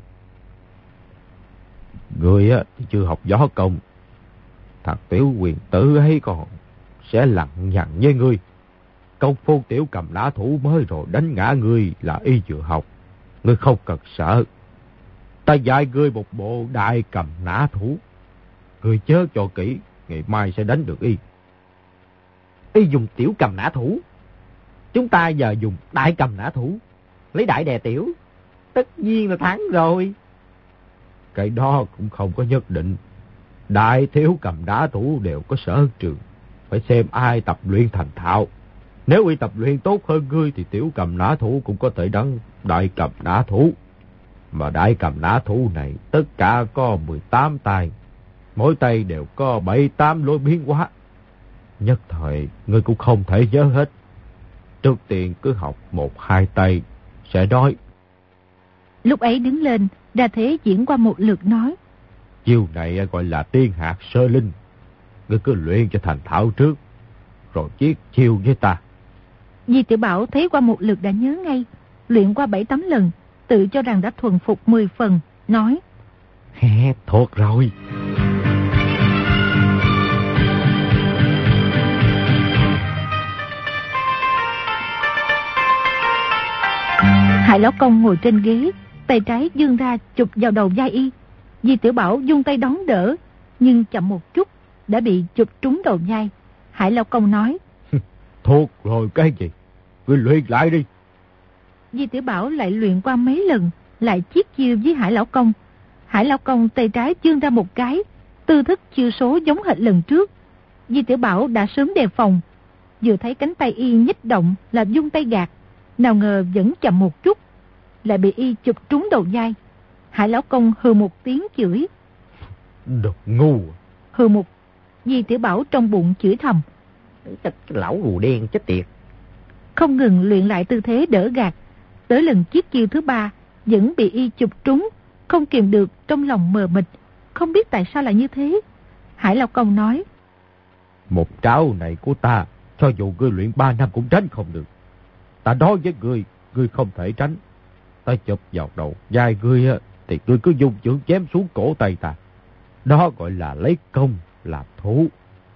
Người á, thì chưa học võ công, thằng tiểu quyền tử ấy còn sẽ lặng nhằn với ngươi. Công phu tiểu cầm nã thủ mới rồi đánh ngã ngươi là y vừa học, ngươi không cần sợ. Ta dạy ngươi một bộ đại cầm nã thủ, ngươi chớ cho kỹ, ngày mai sẽ đánh được y. Y dùng tiểu cầm nã thủ, chúng ta giờ dùng đại cầm nã thủ, lấy đại đè tiểu, tất nhiên là thắng rồi. Cái đó cũng không có nhất định. Đại thiếu cầm nã thủ đều có sở trường, phải xem ai tập luyện thành thạo. Nếu y tập luyện tốt hơn ngươi thì tiểu cầm nã thủ cũng có thể đánh đại cầm nã thủ. Mà đại cầm nã thủ này tất cả có mười tám tay, mỗi tay đều có bảy tám lối biến hóa. Nhất thời ngươi cũng không thể nhớ hết. Trước tiên cứ học một hai tay sẽ nói. Lúc ấy đứng lên, Đa Thế diễn qua một lượt nói. Chiêu này gọi là tiên hạt sơ linh. Ngươi cứ luyện cho thành thạo trước, rồi chiết chiêu với ta. Di Tiểu Bảo thấy qua một lượt đã nhớ ngay, luyện qua bảy tám lần, tự cho rằng đã thuần phục mười phần, nói. He, thuộc rồi. Hải Lão Công ngồi trên ghế, tay trái giương ra chụp vào đầu vai y. Di Tiểu Bảo dung tay đón đỡ, nhưng chậm một chút đã bị chụp trúng đầu vai. Hải Lão Công nói. Thuộc rồi cái gì? Ngươi luyện lại đi. Di Tiểu Bảo lại luyện qua mấy lần, lại chiết chiêu với Hải Lão Công. Hải Lão Công tay trái giương ra một cái, tư thức chiêu số giống hệt lần trước. Di Tiểu Bảo đã sớm đề phòng, vừa thấy cánh tay y nhích động là dung tay gạt, nào ngờ vẫn chậm một chút, lại bị y chụp trúng đầu vai. Hải Lão Công hừ một tiếng chửi. Đồ ngu. Hừ một. Di Tiểu Bảo trong bụng chửi thầm. Cái lão rùa đen chết tiệt. Không ngừng luyện lại tư thế đỡ gạt. Tới lần chiết chiêu thứ ba vẫn bị y chụp trúng, không kìm được trong lòng mờ mịt, không biết tại sao lại như thế. Hải Lão Công nói. Một trảo này của ta, cho dù ngươi luyện ba năm cũng tránh không được. Ta nói với ngươi, ngươi không thể tránh. Ta chụp vào đầu vai ngươi thì ngươi cứ dùng chưởng chém xuống cổ tay ta. Đó gọi là lấy công làm thủ.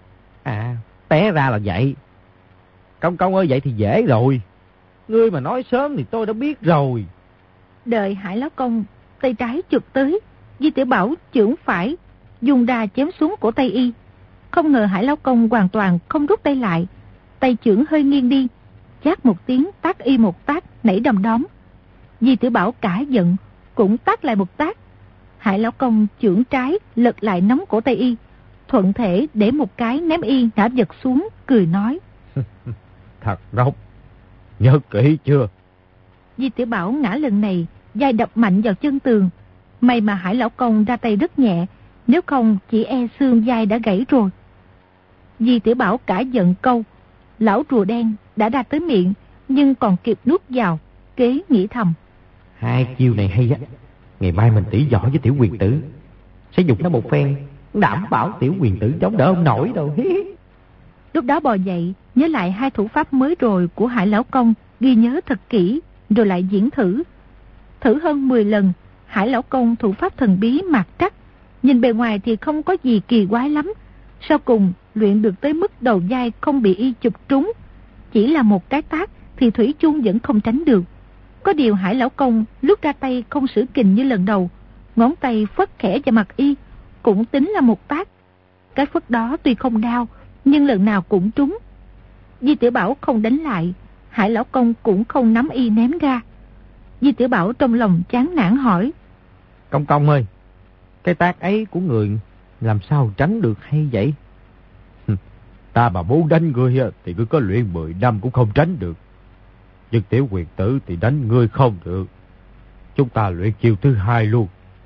À, té ra là vậy. Công công ơi, vậy thì dễ rồi. Ngươi mà nói sớm thì tôi đã biết rồi. Đợi Hải Lão Công tay trái chụp tới, Di Tiểu Bảo chưởng phải dùng đà chém xuống cổ tay y. Không ngờ Hải Lão Công hoàn toàn không rút tay lại, tay chưởng hơi nghiêng đi, chát một tiếng tát y một tát nảy đom đóm. Di Tiểu Bảo cả giận cũng tát lại một tát. Hải Lão Công chưởng trái lật lại nắm cổ tay y, thuận thể để một cái ném y ngã vật xuống, cười nói. Thật độc, nhớ kỹ chưa? Di Tiểu Bảo ngã lần này vai đập mạnh vào chân tường. May mà Hải Lão Công ra tay rất nhẹ, nếu không chỉ e xương vai đã gãy rồi. Di Tiểu Bảo cả giận câu lão rùa đen đã ra tới miệng, nhưng còn kịp nuốt vào, kế nghĩ thầm. Hai chiêu này hay á, ngày mai mình tỉ võ với tiểu quyền tử, sẽ dùng nó một phen, đảm bảo tiểu quyền tử chống đỡ không nổi đâu. Lúc đó bò dậy, nhớ lại hai thủ pháp mới rồi của Hải Lão Công, ghi nhớ thật kỹ, rồi lại diễn thử. Thử hơn mười lần, Hải Lão Công thủ pháp thần bí mạt trắc, nhìn bề ngoài thì không có gì kỳ quái lắm. Sau cùng luyện được tới mức đầu vai không bị y chụp trúng, chỉ là một cái tát thì thủy chung vẫn không tránh được. Có điều Hải Lão Công lúc ra tay không sử kình như lần đầu, ngón tay phất khẽ vào mặt y, cũng tính là một tác. Cái phất đó tuy không đau, nhưng lần nào cũng trúng. Di Tiểu Bảo không đánh lại, Hải lão công cũng không nắm y ném ra. Di Tiểu Bảo trong lòng chán nản hỏi: Công công ơi, cái tác ấy của người làm sao tránh được hay vậy? Ta mà muốn đánh ngươi thì cứ có luyện mười năm cũng không tránh được. Nhưng Tiểu Quyền Tử thì đánh ngươi không được. Chúng ta luyện chiêu thứ hai luôn.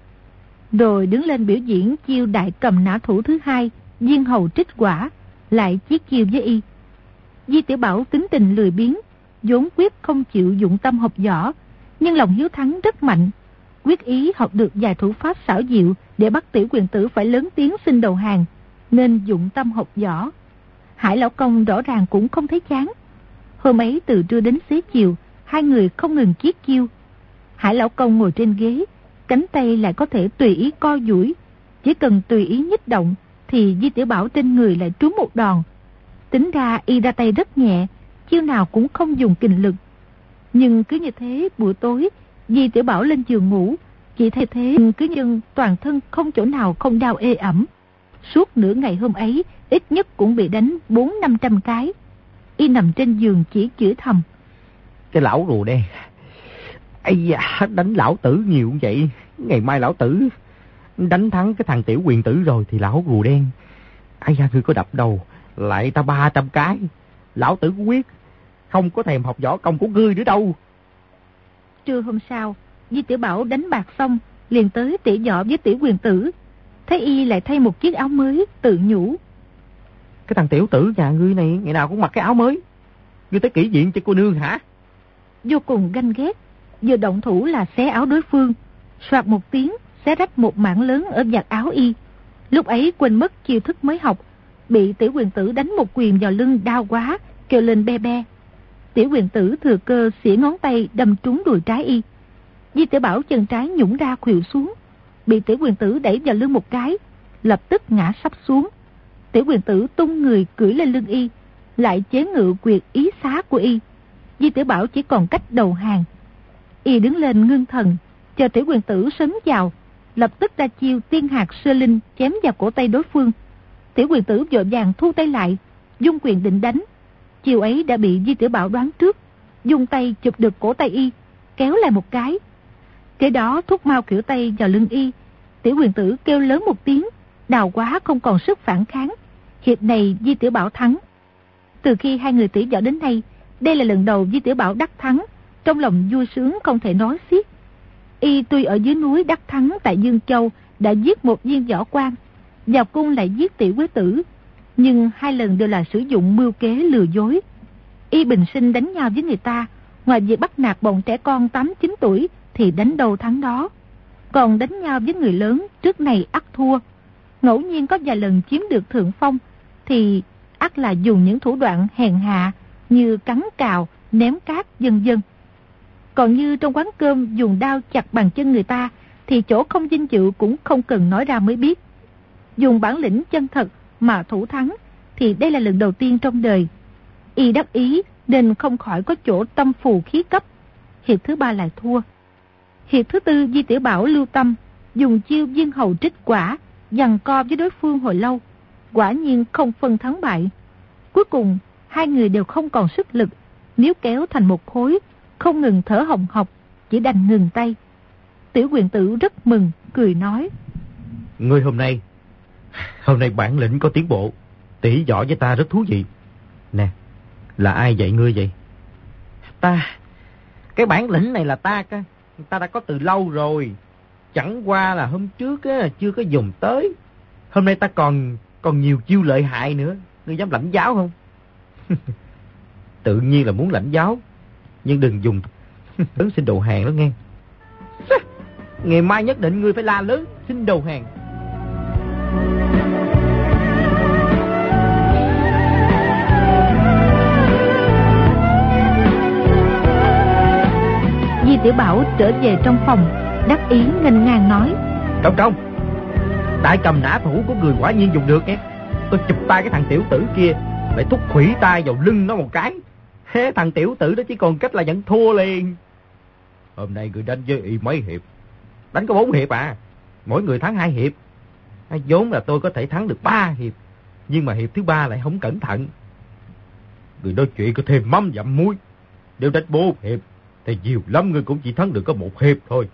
Rồi đứng lên biểu diễn chiêu đại cầm nã thủ thứ hai, viên hầu trích quả, lại chiết chiêu với y. Di Tiểu Bảo tính tình lười biếng, vốn quyết không chịu dụng tâm học võ, nhưng lòng hiếu thắng rất mạnh, quyết ý học được vài thủ pháp xảo diệu để bắt Tiểu Quyền Tử phải lớn tiếng xin đầu hàng, nên dụng tâm học võ. Hải lão công rõ ràng cũng không thấy chán. Hôm ấy từ trưa đến xế chiều, hai người không ngừng chiết chiêu. Hải lão công ngồi trên ghế, cánh tay lại có thể tùy ý co duỗi, chỉ cần tùy ý nhích động thì Di Tiểu Bảo trên người lại trúng một đòn. Tính ra y ra tay rất nhẹ, chiêu nào cũng không dùng kình lực. Nhưng cứ như thế, buổi tối Di Tiểu Bảo lên giường ngủ, chỉ thay thế cứ nhưng toàn thân không chỗ nào không đau ê ẩm. Suốt nửa ngày hôm ấy, ít nhất cũng bị đánh bốn năm trăm cái. Y nằm trên giường chỉ chửi thầm: Cái lão rùa đen, ây da, đánh lão tử nhiều như vậy, ngày mai lão tử đánh thắng cái thằng Tiểu Quyền Tử rồi thì lão rùa đen, ây da, ngươi có đập đầu lại ta ba trăm cái, lão tử quyết không có thèm học võ công của ngươi nữa đâu. Trưa hôm sau, Di Tiểu Bảo đánh bạc xong liền tới tỉ võ với Tiểu Quyền Tử. Thấy y lại thay một chiếc áo mới, tự nhủ: Cái thằng tiểu tử nhà ngươi này ngày nào cũng mặc cái áo mới, ngươi tới kỹ viện cho cô nương hả? Vô cùng ganh ghét, vừa động thủ là xé áo đối phương, soạt một tiếng xé rách một mảng lớn ở vạt áo y. Lúc ấy quên mất chiêu thức mới học, bị Tiểu Quyền Tử đánh một quyền vào lưng đau quá, kêu lên be be. Tiểu Quyền Tử thừa cơ xỉa ngón tay đâm trúng đùi trái y. Di Tiểu Bảo chân trái nhũng ra khuỵu xuống, bị Tiểu Quyền Tử đẩy vào lưng một cái, lập tức ngã sắp xuống. Tiểu Quyền Tử tung người cưỡi lên lưng y, lại chế ngự quyệt ý xá của y. Di Tiểu Bảo chỉ còn cách đầu hàng. Y đứng lên ngưng thần, chờ Tiểu Quyền Tử sấn vào, lập tức ra chiêu tiên hạt sơ linh chém vào cổ tay đối phương. Tiểu Quyền Tử vội vàng thu tay lại, dung quyền định đánh. Chiêu ấy đã bị Di Tiểu Bảo đoán trước, dùng tay chụp được cổ tay y, kéo lại một cái. Kế đó thúc mau kiểu tay vào lưng y. Tiểu Quyền Tử kêu lớn một tiếng, đau quá không còn sức phản kháng. Hiệp này Di Tiểu Bảo thắng. Từ khi hai người tỉ võ đến nay, đây là lần đầu Di Tiểu Bảo đắc thắng, trong lòng vui sướng không thể nói xiết. Y tuy ở dưới núi đắc thắng tại Dương Châu đã giết một viên võ quan, vào cung lại giết Tiểu Quế Tử, nhưng hai lần đều là sử dụng mưu kế lừa dối. Y bình sinh đánh nhau với người ta, ngoài việc bắt nạt bọn trẻ con tám chín tuổi thì đánh đâu thắng đó, còn đánh nhau với người lớn trước này ắt thua. Ngẫu nhiên có vài lần chiếm được thượng phong thì ắt là dùng những thủ đoạn hèn hạ như cắn cào, ném cát vân vân. Còn như trong quán cơm dùng đao chặt bàn chân người ta thì chỗ không vinh dự cũng không cần nói ra mới biết. Dùng bản lĩnh chân thật mà thủ thắng thì đây là lần đầu tiên trong đời. Y đắc ý nên không khỏi có chỗ tâm phù khí cấp. Hiệp thứ ba lại thua. Hiệp thứ tư Di Tiểu Bảo lưu tâm, dùng chiêu viên hầu trích quả, giằng co với đối phương hồi lâu, quả nhiên không phân thắng bại. Cuối cùng hai người đều không còn sức lực, níu kéo thành một khối, không ngừng thở hồng hộc, chỉ đành ngừng tay. Tiểu Quyền Tử rất mừng, cười nói: Ngươi hôm nay Hôm nay bản lĩnh có tiến bộ, tỉ võ với ta rất thú vị. Nè, là ai dạy ngươi vậy? Ta, cái bản lĩnh này là ta Ta đã có từ lâu rồi, chẳng qua là hôm trước á, chưa có dùng tới. Hôm nay ta còn còn nhiều chiêu lợi hại nữa. Ngươi dám lãnh giáo không? Tự nhiên là muốn lãnh giáo, nhưng đừng dùng lớn xin đầu hàng đó nghe. Ngày mai nhất định ngươi phải la lớn xin đầu hàng. Di Tiểu Bảo trở về trong phòng, đắc ý nghênh ngang nói: Công công, đại cầm nã thủ của người quả nhiên dùng được nghe. Tôi chụp tay cái thằng tiểu tử kia, lại thúc khủy tay vào lưng nó một cái. Thế thằng tiểu tử đó chỉ còn cách là nhận thua liền. Hôm nay người đánh với y mấy hiệp? Đánh có bốn hiệp à. mỗi người thắng hai hiệp. Vốn là tôi có thể thắng được ba hiệp, nhưng mà hiệp thứ ba lại không cẩn thận. Người nói chuyện có thêm mắm dặm muối. Nếu đánh bốn hiệp, thì nhiều lắm người cũng chỉ thắng được có một hiệp thôi.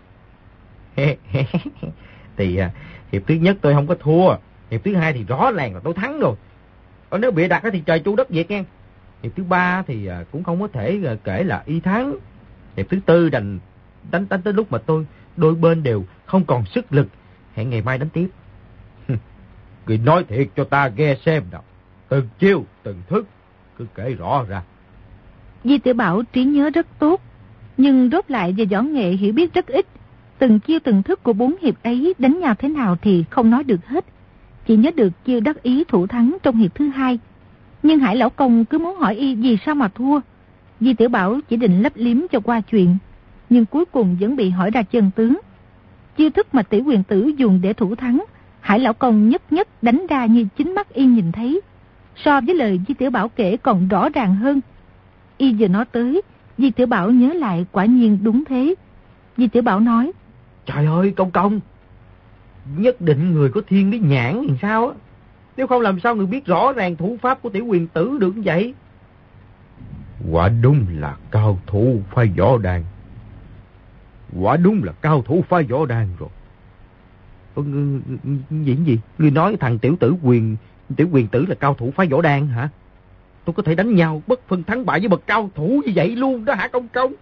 Thì à, hiệp thứ nhất tôi không có thua, hiệp thứ hai thì rõ ràng là tôi thắng rồi. Còn nếu bịa đặt thì trời chu đất diệt nghe. Hiệp thứ ba thì à, cũng không có thể à, kể là y thắng. Hiệp thứ tư đành đánh đánh tới lúc mà tôi đôi bên đều không còn sức lực. Hẹn ngày mai đánh tiếp. Người nói thiệt cho ta nghe xem nào. Từng chiêu, từng thức, cứ kể rõ ra. Di Tiểu Bảo trí nhớ rất tốt, nhưng rốt lại về võ nghệ hiểu biết rất ít. Từng chiêu từng thức của bốn hiệp ấy đánh nhau thế nào thì không nói được hết. Chỉ nhớ được chiêu đắc ý thủ thắng trong hiệp thứ hai. Nhưng Hải Lão Công cứ muốn hỏi y vì sao mà thua. Di Tiểu Bảo chỉ định lấp liếm cho qua chuyện, nhưng cuối cùng vẫn bị hỏi ra chân tướng. Chiêu thức mà Tiểu Quyền Tử dùng để thủ thắng, Hải Lão Công nhất nhất đánh ra như chính mắt y nhìn thấy. So với lời Di Tiểu Bảo kể còn rõ ràng hơn. Y vừa nói tới, Di Tiểu Bảo nhớ lại quả nhiên đúng thế. Di Tiểu Bảo nói: Trời ơi Công Công, nhất định người có thiên lý nhãn thì sao á. Nếu không làm sao người biết rõ ràng thủ pháp của Tiểu Quyền Tử được như vậy. Quả đúng là cao thủ phái võ đàn. Quả đúng là cao thủ phái võ đàn rồi. Ủa, gì gì? Ngươi nói thằng tiểu tử quyền Tiểu Quyền Tử là cao thủ phái võ đàn hả? Tôi có thể đánh nhau bất phân thắng bại với bậc cao thủ như vậy luôn đó hả Công Công?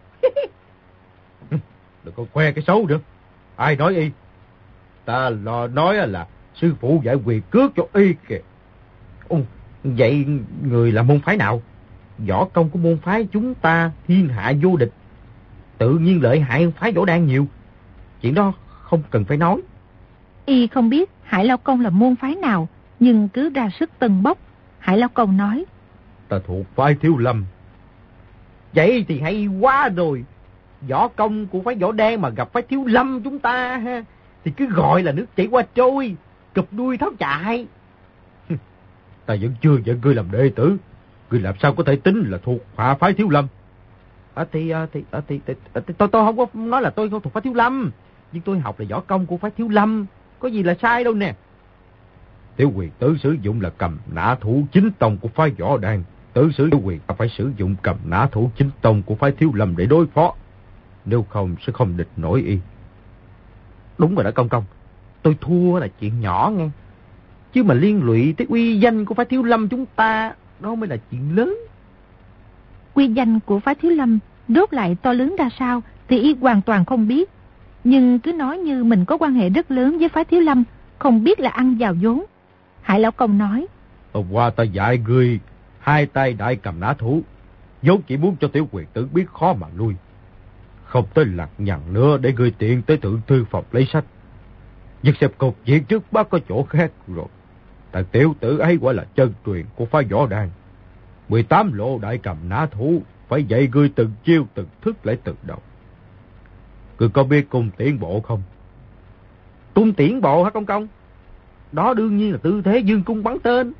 Đừng có khoe cái xấu nữa. Ai nói y? Ta lo nói là sư phụ giải quyền cước cho y kìa. Ồ, vậy người là môn phái nào? Võ công của môn phái chúng ta thiên hạ vô địch, tự nhiên lợi hại hơn phái võ đan nhiều. Chuyện đó không cần phải nói. Y không biết Hải Lão Công là môn phái nào, nhưng cứ ra sức tần bốc. Hải Lão Công nói: Ta thuộc phái Thiếu Lâm. Vậy thì hay quá rồi. Võ công của phái võ đan mà gặp phái Thiếu Lâm chúng ta ha, thì cứ gọi là nước chảy qua trôi, cụp đuôi tháo chạy. Ta vẫn chưa nhận ngươi làm đệ tử. Ngươi làm sao có thể tính là thuộc hạ phái Thiếu Lâm? À, thì, à, thì, à, thì, thì, à, thì tôi, tôi không có nói là tôi không thuộc phái Thiếu Lâm, nhưng tôi học là võ công của phái Thiếu Lâm, có gì là sai đâu nè. Tiểu Quyền Tử sử dụng là cầm nã thủ chính tông của phái võ đan. Tử sử Tiểu Quyền phải sử dụng cầm nã thủ chính tông của phái Thiếu Lâm để đối phó. Nếu không sẽ không địch nổi y. Đúng rồi đó Công Công. Tôi thua là chuyện nhỏ nghe, chứ mà liên lụy tới uy danh của phái Thiếu Lâm chúng ta, đó mới là chuyện lớn. Uy danh của phái Thiếu Lâm rốt lại to lớn ra sao thì y hoàn toàn không biết. Nhưng cứ nói như mình có quan hệ rất lớn với phái Thiếu Lâm, không biết là ăn vào vốn. Hải Lão Công nói: Hôm qua ta dạy ngươi hai tay đại cầm nã thủ, vốn chỉ muốn cho Tiểu Quyền Tử biết khó mà lui, không tới lặt nhằn nữa để ngươi tiện tới thượng thư phòng lấy sách. Nhưng xem cột diện trước bác có chỗ khác rồi. Thằng tiểu tử ấy quả là chân truyền của phái võ đan. mười tám lộ đại cầm nã thủ, phải dạy ngươi từng chiêu từng thức lại từ đầu. Ngươi có biết cung tiễn bộ không? Cung tiễn bộ hả Công Công? Đó đương nhiên là tư thế dương cung bắn tên.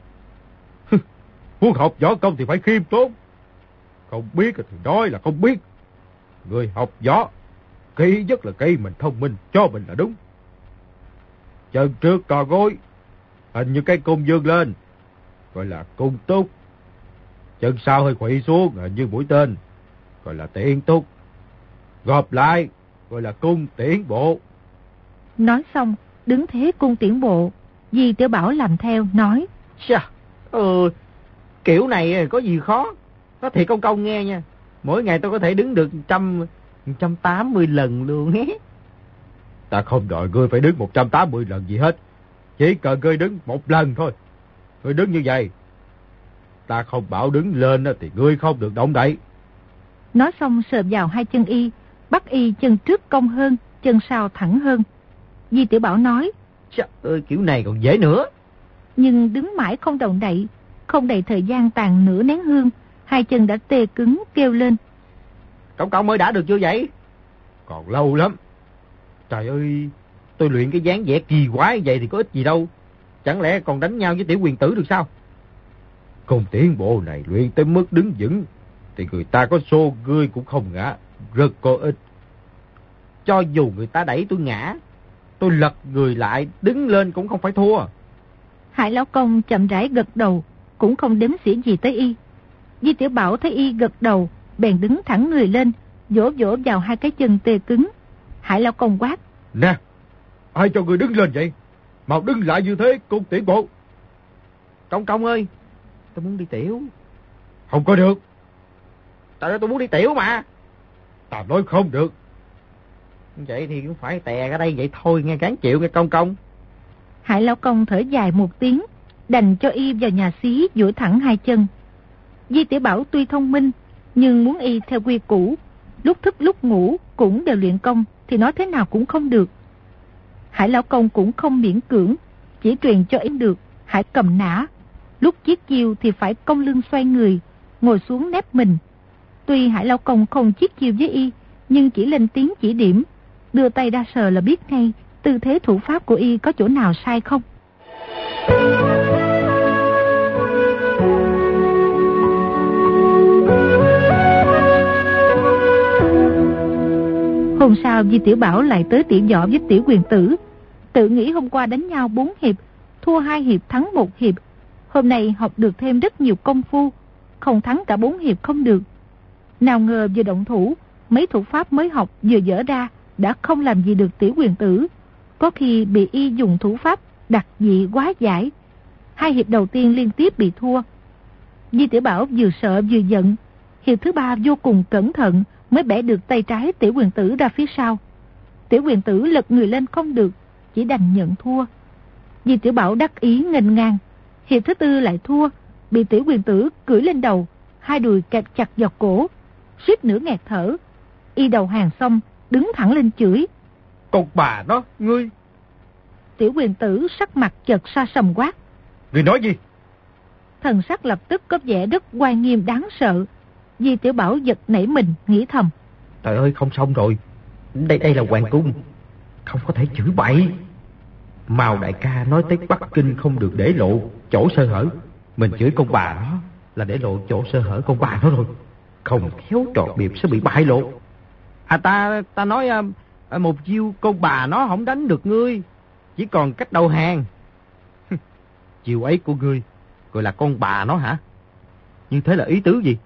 Muốn học võ công thì phải khiêm tốn. Không biết thì nói là không biết. Người học võ, kỹ nhất là cây mình thông minh, cho mình là đúng. Chân trước cò gối, hình như cái cung dương lên, gọi là cung túc. Chân sau hơi khuỵu xuống, hình như mũi tên, gọi là tiễn túc. Gộp lại, gọi là cung tiễn bộ. Nói xong, đứng thế cung tiễn bộ. Di Tiểu Bảo làm theo, nói: Chà, ừ, kiểu này có gì khó. Có thiệt Công Công nghe nha, mỗi ngày tôi có thể đứng được trăm, trăm tám mươi lần luôn hé. Ta không đòi ngươi phải đứng một trăm tám mươi lần gì hết. Chỉ cần ngươi đứng một lần thôi. Ngươi đứng như vậy, ta không bảo đứng lên thì ngươi không được động đậy. Nói xong sờ vào hai chân y, bắt y chân trước cong hơn, chân sau thẳng hơn. Di Tiểu Bảo nói: Trời ơi, kiểu này còn dễ nữa. Nhưng đứng mãi không động đậy, không đầy thời gian tàn nửa nén hương, hai chân đã tê cứng kêu lên: Công Công mới đã được chưa vậy? Còn lâu lắm. Trời ơi, tôi luyện cái dáng vẻ kỳ quái vậy thì có ích gì đâu. Chẳng lẽ còn đánh nhau với Tiểu Quyền Tử được sao? Cung tiễn bộ này luyện tới mức đứng vững thì người ta có xô ngươi cũng không ngã, rất có ích. Cho dù người ta đẩy tôi ngã tôi lật người lại, đứng lên cũng không phải thua. Hải lão công chậm rãi gật đầu, cũng không đếm xỉa gì tới y. Di Tiểu Bảo thấy y gật đầu, bèn đứng thẳng người lên, vỗ vỗ vào hai cái chân tê cứng. Hải lão công quát: Nè, ai cho người đứng lên vậy? Mau đứng lại như thế, cùng tiến bộ. Công công ơi, tôi muốn đi tiểu. Không có được. Tại sao tôi muốn đi tiểu mà? Ta nói không được. Vậy thì cũng phải tè ra đây vậy thôi, nghe cán chịu nghe công công. Hải lão công thở dài một tiếng, đành cho y vào nhà xí duỗi thẳng hai chân. Di Tiểu Bảo tuy thông minh, nhưng muốn y theo quy củ, lúc thức lúc ngủ cũng đều luyện công, thì nói thế nào cũng không được. Hải lão công cũng không miễn cưỡng, chỉ truyền cho y được Hải cầm nã. Lúc chiết chiêu thì phải cong lưng xoay người, ngồi xuống nép mình. Tuy Hải lão công không chiết chiêu với y, nhưng chỉ lên tiếng chỉ điểm, đưa tay ra sờ là biết ngay tư thế thủ pháp của y có chỗ nào sai không. Hôm sau Di Tiểu Bảo lại tới tỉ võ với Tiểu Quyền Tử. Tự nghĩ hôm qua đánh nhau bốn hiệp, thua hai hiệp thắng một hiệp. Hôm nay học được thêm rất nhiều công phu, không thắng cả bốn hiệp không được. Nào ngờ vừa động thủ, mấy thủ pháp mới học vừa dở ra đã không làm gì được Tiểu Quyền Tử. Có khi bị y dùng thủ pháp đặc dị quá giải. Hai hiệp đầu tiên liên tiếp bị thua. Di Tiểu Bảo vừa sợ vừa giận. Hiệp thứ ba vô cùng cẩn thận mới bẻ được tay trái Tiểu Quyền Tử ra phía sau. Tiểu Quyền Tử lật người lên không được, chỉ đành nhận thua. Di Tiểu Bảo đắc ý nghênh ngang. Hiệp thứ tư lại thua, bị Tiểu Quyền Tử cưỡi lên đầu, hai đùi kẹp chặt vào cổ, suýt nửa nghẹt thở. Y đầu hàng xong, đứng thẳng lên chửi: Con bà đó, ngươi! Tiểu Quyền Tử sắc mặt chợt xa sầm quát: Ngươi nói gì? Thần sắc lập tức có vẻ rất oai nghiêm đáng sợ. Di Tiểu Bảo giật nảy mình, nghĩ thầm: Trời ơi, không xong rồi. Đây đây là hoàng cung, không có thể chửi bậy. Mao đại ca nói tới Bắc Kinh không được để lộ chỗ sơ hở. Mình chửi con bà nó là để lộ chỗ sơ hở con bà nó rồi. Không khéo trò biệp sẽ bị bại lộ. À ta ta nói à, một chiêu con bà nó không đánh được ngươi, chỉ còn cách đầu hàng. Chiêu ấy của ngươi gọi là con bà nó hả? Như thế là ý tứ gì?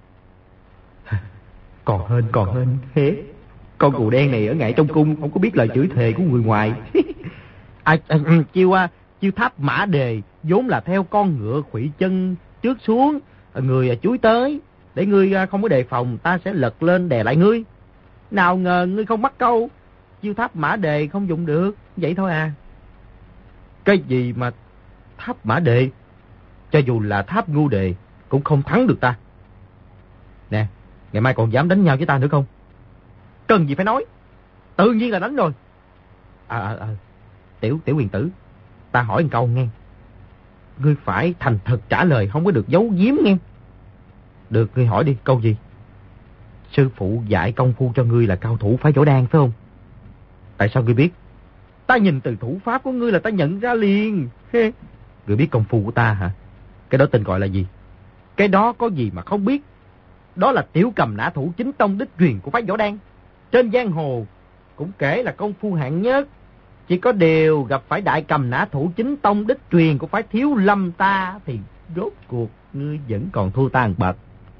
Còn hên còn hên thế. Con cù đen này ở ngay trong cung không có biết lời chửi thề của người ngoài. à, à, chiêu à, chiêu tháp mã đề vốn là theo con ngựa khuỵu chân trước xuống, người chuối tới, để ngươi không có đề phòng, ta sẽ lật lên đè lại ngươi. Nào ngờ ngươi không mắc câu, chiêu tháp mã đề không dùng được, vậy thôi à. Cái gì mà tháp mã đề? Cho dù là tháp ngu đề cũng không thắng được ta. Nè, ngày mai còn dám đánh nhau với ta nữa không? Cần gì phải nói, tự nhiên là đánh rồi. À, à, à. Tiểu Tiểu Quyền Tử, ta hỏi một câu nghe. Ngươi phải thành thật trả lời, không có được giấu giếm nghe. Được, ngươi hỏi đi, câu gì? Sư phụ dạy công phu cho ngươi là cao thủ phái võ đan phải không? Tại sao ngươi biết? Ta nhìn từ thủ pháp của ngươi là ta nhận ra liền. Ngươi biết công phu của ta hả? Cái đó tên gọi là gì? Cái đó có gì mà không biết? Đó là tiểu cầm nã thủ chính tông đích truyền của phái võ đan. Trên giang hồ cũng kể là công phu hạng nhất. Chỉ có điều gặp phải đại cầm nã thủ chính tông đích truyền của phái Thiếu Lâm ta thì rốt cuộc ngươi vẫn còn thua ta một bậc.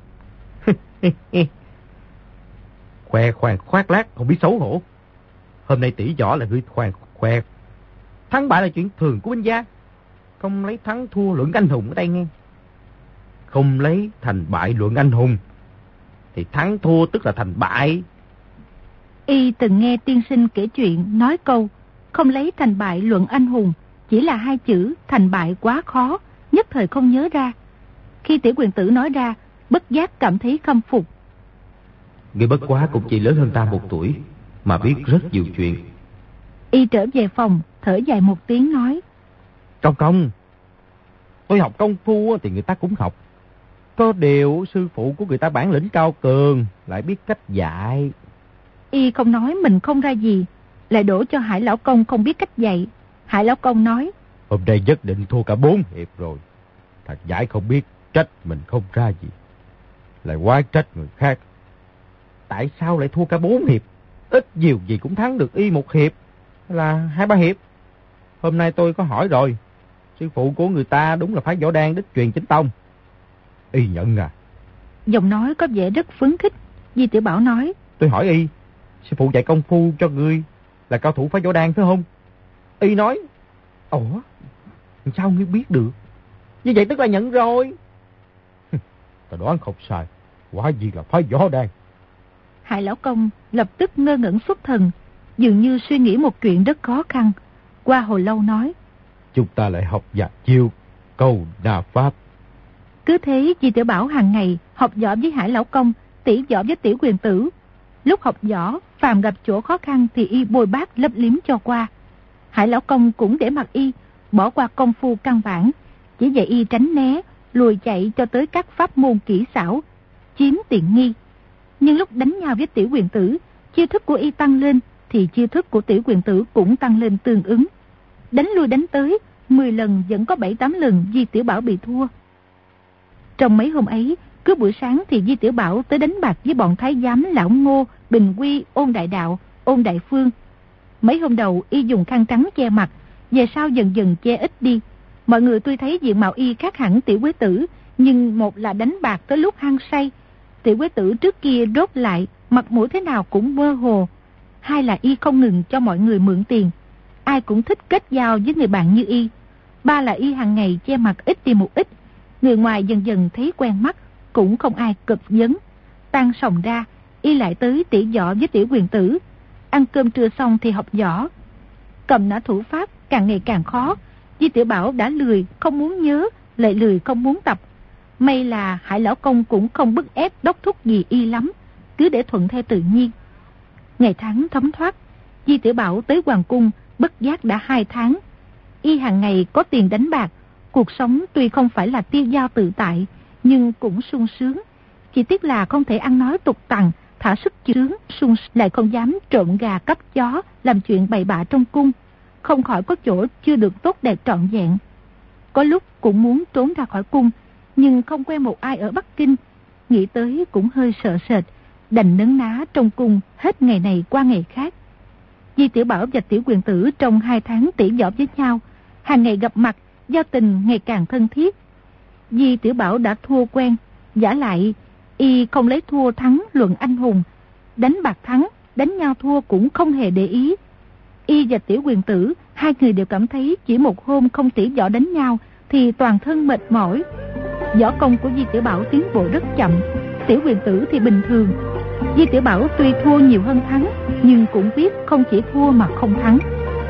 Khoe khoang khoác lác không biết xấu hổ. Hôm nay tỷ võ là ngươi khoe khoe. Thắng bại là chuyện thường của binh gia, không lấy thắng thua luận anh hùng ở đây nghe. Không lấy thành bại luận anh hùng thì thắng thua tức là thành bại. Y từng nghe tiên sinh kể chuyện nói câu không lấy thành bại luận anh hùng, chỉ là hai chữ thành bại quá khó, nhất thời không nhớ ra. Khi Tiểu Quyền Tử nói ra, bất giác cảm thấy khâm phục. Ngươi bất quá cũng chỉ lớn hơn ta một tuổi, mà biết rất nhiều chuyện. Y trở về phòng, thở dài một tiếng nói: Công công, tôi học công phu thì người ta cũng học. Có điều sư phụ của người ta bản lĩnh cao cường, lại biết cách dạy. Y không nói mình không ra gì, lại đổ cho Hải lão công không biết cách dạy. Hải lão công nói: Hôm nay nhất định thua cả bốn hiệp rồi. Thật giải không biết trách mình không ra gì, lại quá trách người khác. Tại sao lại thua cả bốn hiệp? Ít nhiều gì cũng thắng được y một hiệp. là hai ba hiệp. Hôm nay tôi có hỏi rồi. Sư phụ của người ta đúng là phái võ đan đích truyền chính tông. Y nhận à? Giọng nói có vẻ rất phấn khích. Di Tiểu Bảo nói. Tôi hỏi y, sư phụ dạy công phu cho ngươi là cao thủ phái võ đan phải không? Y nói, ủa, sao ngươi biết được? Như vậy tức là nhận rồi. Ta đoán không sai, quả gì là phái võ đan. Hải Lão Công lập tức ngơ ngẩn xuất thần, dường như suy nghĩ một chuyện rất khó khăn. Qua hồi lâu nói. Chúng ta lại học và chiêu câu đa pháp. Cứ thế Di Tiểu Bảo hàng ngày học võ với Hải Lão Công, tỉ võ với Tiểu Quyền Tử. Lúc học võ, phàm gặp chỗ khó khăn thì y bôi bác lấp liếm cho qua. Hải Lão Công cũng để mặc y, bỏ qua công phu căn bản, chỉ dạy y tránh né, lùi chạy cho tới các pháp môn kỹ xảo, chiếm tiện nghi. Nhưng lúc đánh nhau với Tiểu Quyền Tử, chiêu thức của y tăng lên, thì chiêu thức của Tiểu Quyền Tử cũng tăng lên tương ứng. Đánh lui đánh tới, mười lần vẫn có bảy tám lần Di Tiểu Bảo bị thua. Trong mấy hôm ấy, cứ buổi sáng thì Di Tiểu Bảo tới đánh bạc với bọn thái giám Lão Ngô, Bình Quy, Ôn Đại Đạo, Ôn Đại Phương. Mấy hôm đầu y dùng khăn trắng che mặt, về sau dần dần che ít đi. Mọi người tuy thấy diện mạo y khác hẳn Tiểu Quế Tử, nhưng một là đánh bạc tới lúc hăng say, Tiểu Quế Tử trước kia rốt lại, mặt mũi thế nào cũng mơ hồ. Hai là y không ngừng cho mọi người mượn tiền, ai cũng thích kết giao với người bạn như y. Ba là y hàng ngày che mặt ít đi một ít, người ngoài dần dần thấy quen mắt, cũng không ai cụp vấn. Tan sòng ra, y lại tới tỉ võ với Tiểu Quyền Tử. Ăn cơm trưa xong thì học võ. Cầm nã thủ pháp càng ngày càng khó. Di Tiểu Bảo đã lười không muốn nhớ, lại lười không muốn tập. May là Hải Lão Công cũng không bức ép đốc thúc gì y lắm, cứ để thuận theo tự nhiên. Ngày tháng thấm thoát, Di Tiểu Bảo tới hoàng cung bất giác đã hai tháng. Y hàng ngày có tiền đánh bạc, cuộc sống tuy không phải là tiêu dao tự tại, nhưng cũng sung sướng. Chỉ tiếc là không thể ăn nói tục tằn, thả sức chướng, sung lại không dám trộm gà cắp chó, làm chuyện bậy bạ trong cung. Không khỏi có chỗ chưa được tốt đẹp trọn vẹn. Có lúc cũng muốn trốn ra khỏi cung, nhưng không quen một ai ở Bắc Kinh, nghĩ tới cũng hơi sợ sệt, đành nấn ná trong cung hết ngày này qua ngày khác. Di Tiểu Bảo và Tiểu Quyền Tử trong hai tháng tỉ võ với nhau, hàng ngày gặp mặt, giao tình ngày càng thân thiết. Di Tiểu Bảo đã thua quen, giả lại y không lấy thua thắng luận anh hùng, đánh bạc thắng, đánh nhau thua cũng không hề để ý. Y và Tiểu Quyền Tử, hai người đều cảm thấy chỉ một hôm không tỉ võ đánh nhau thì toàn thân mệt mỏi. Võ công của Di Tiểu Bảo tiến bộ rất chậm, Tiểu Quyền Tử thì bình thường. Di Tiểu Bảo tuy thua nhiều hơn thắng, nhưng cũng biết không chỉ thua mà không thắng.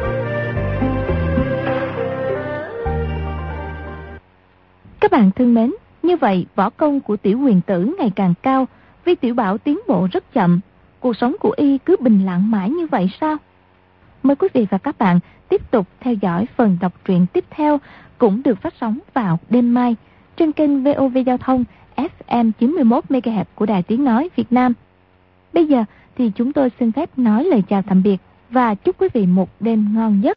Các bạn thân mến, như vậy võ công của Tiểu Quyền Tử ngày càng cao, vì Tiểu Bảo tiến bộ rất chậm. Cuộc sống của y cứ bình lặng mãi như vậy sao? Mời quý vị và các bạn tiếp tục theo dõi phần đọc truyện tiếp theo, cũng được phát sóng vào đêm mai trên kênh vê o vê Giao thông ép em chín mươi mốt mê ga héc của Đài Tiếng Nói Việt Nam. Bây giờ thì chúng tôi xin phép nói lời chào tạm biệt và chúc quý vị một đêm ngon giấc.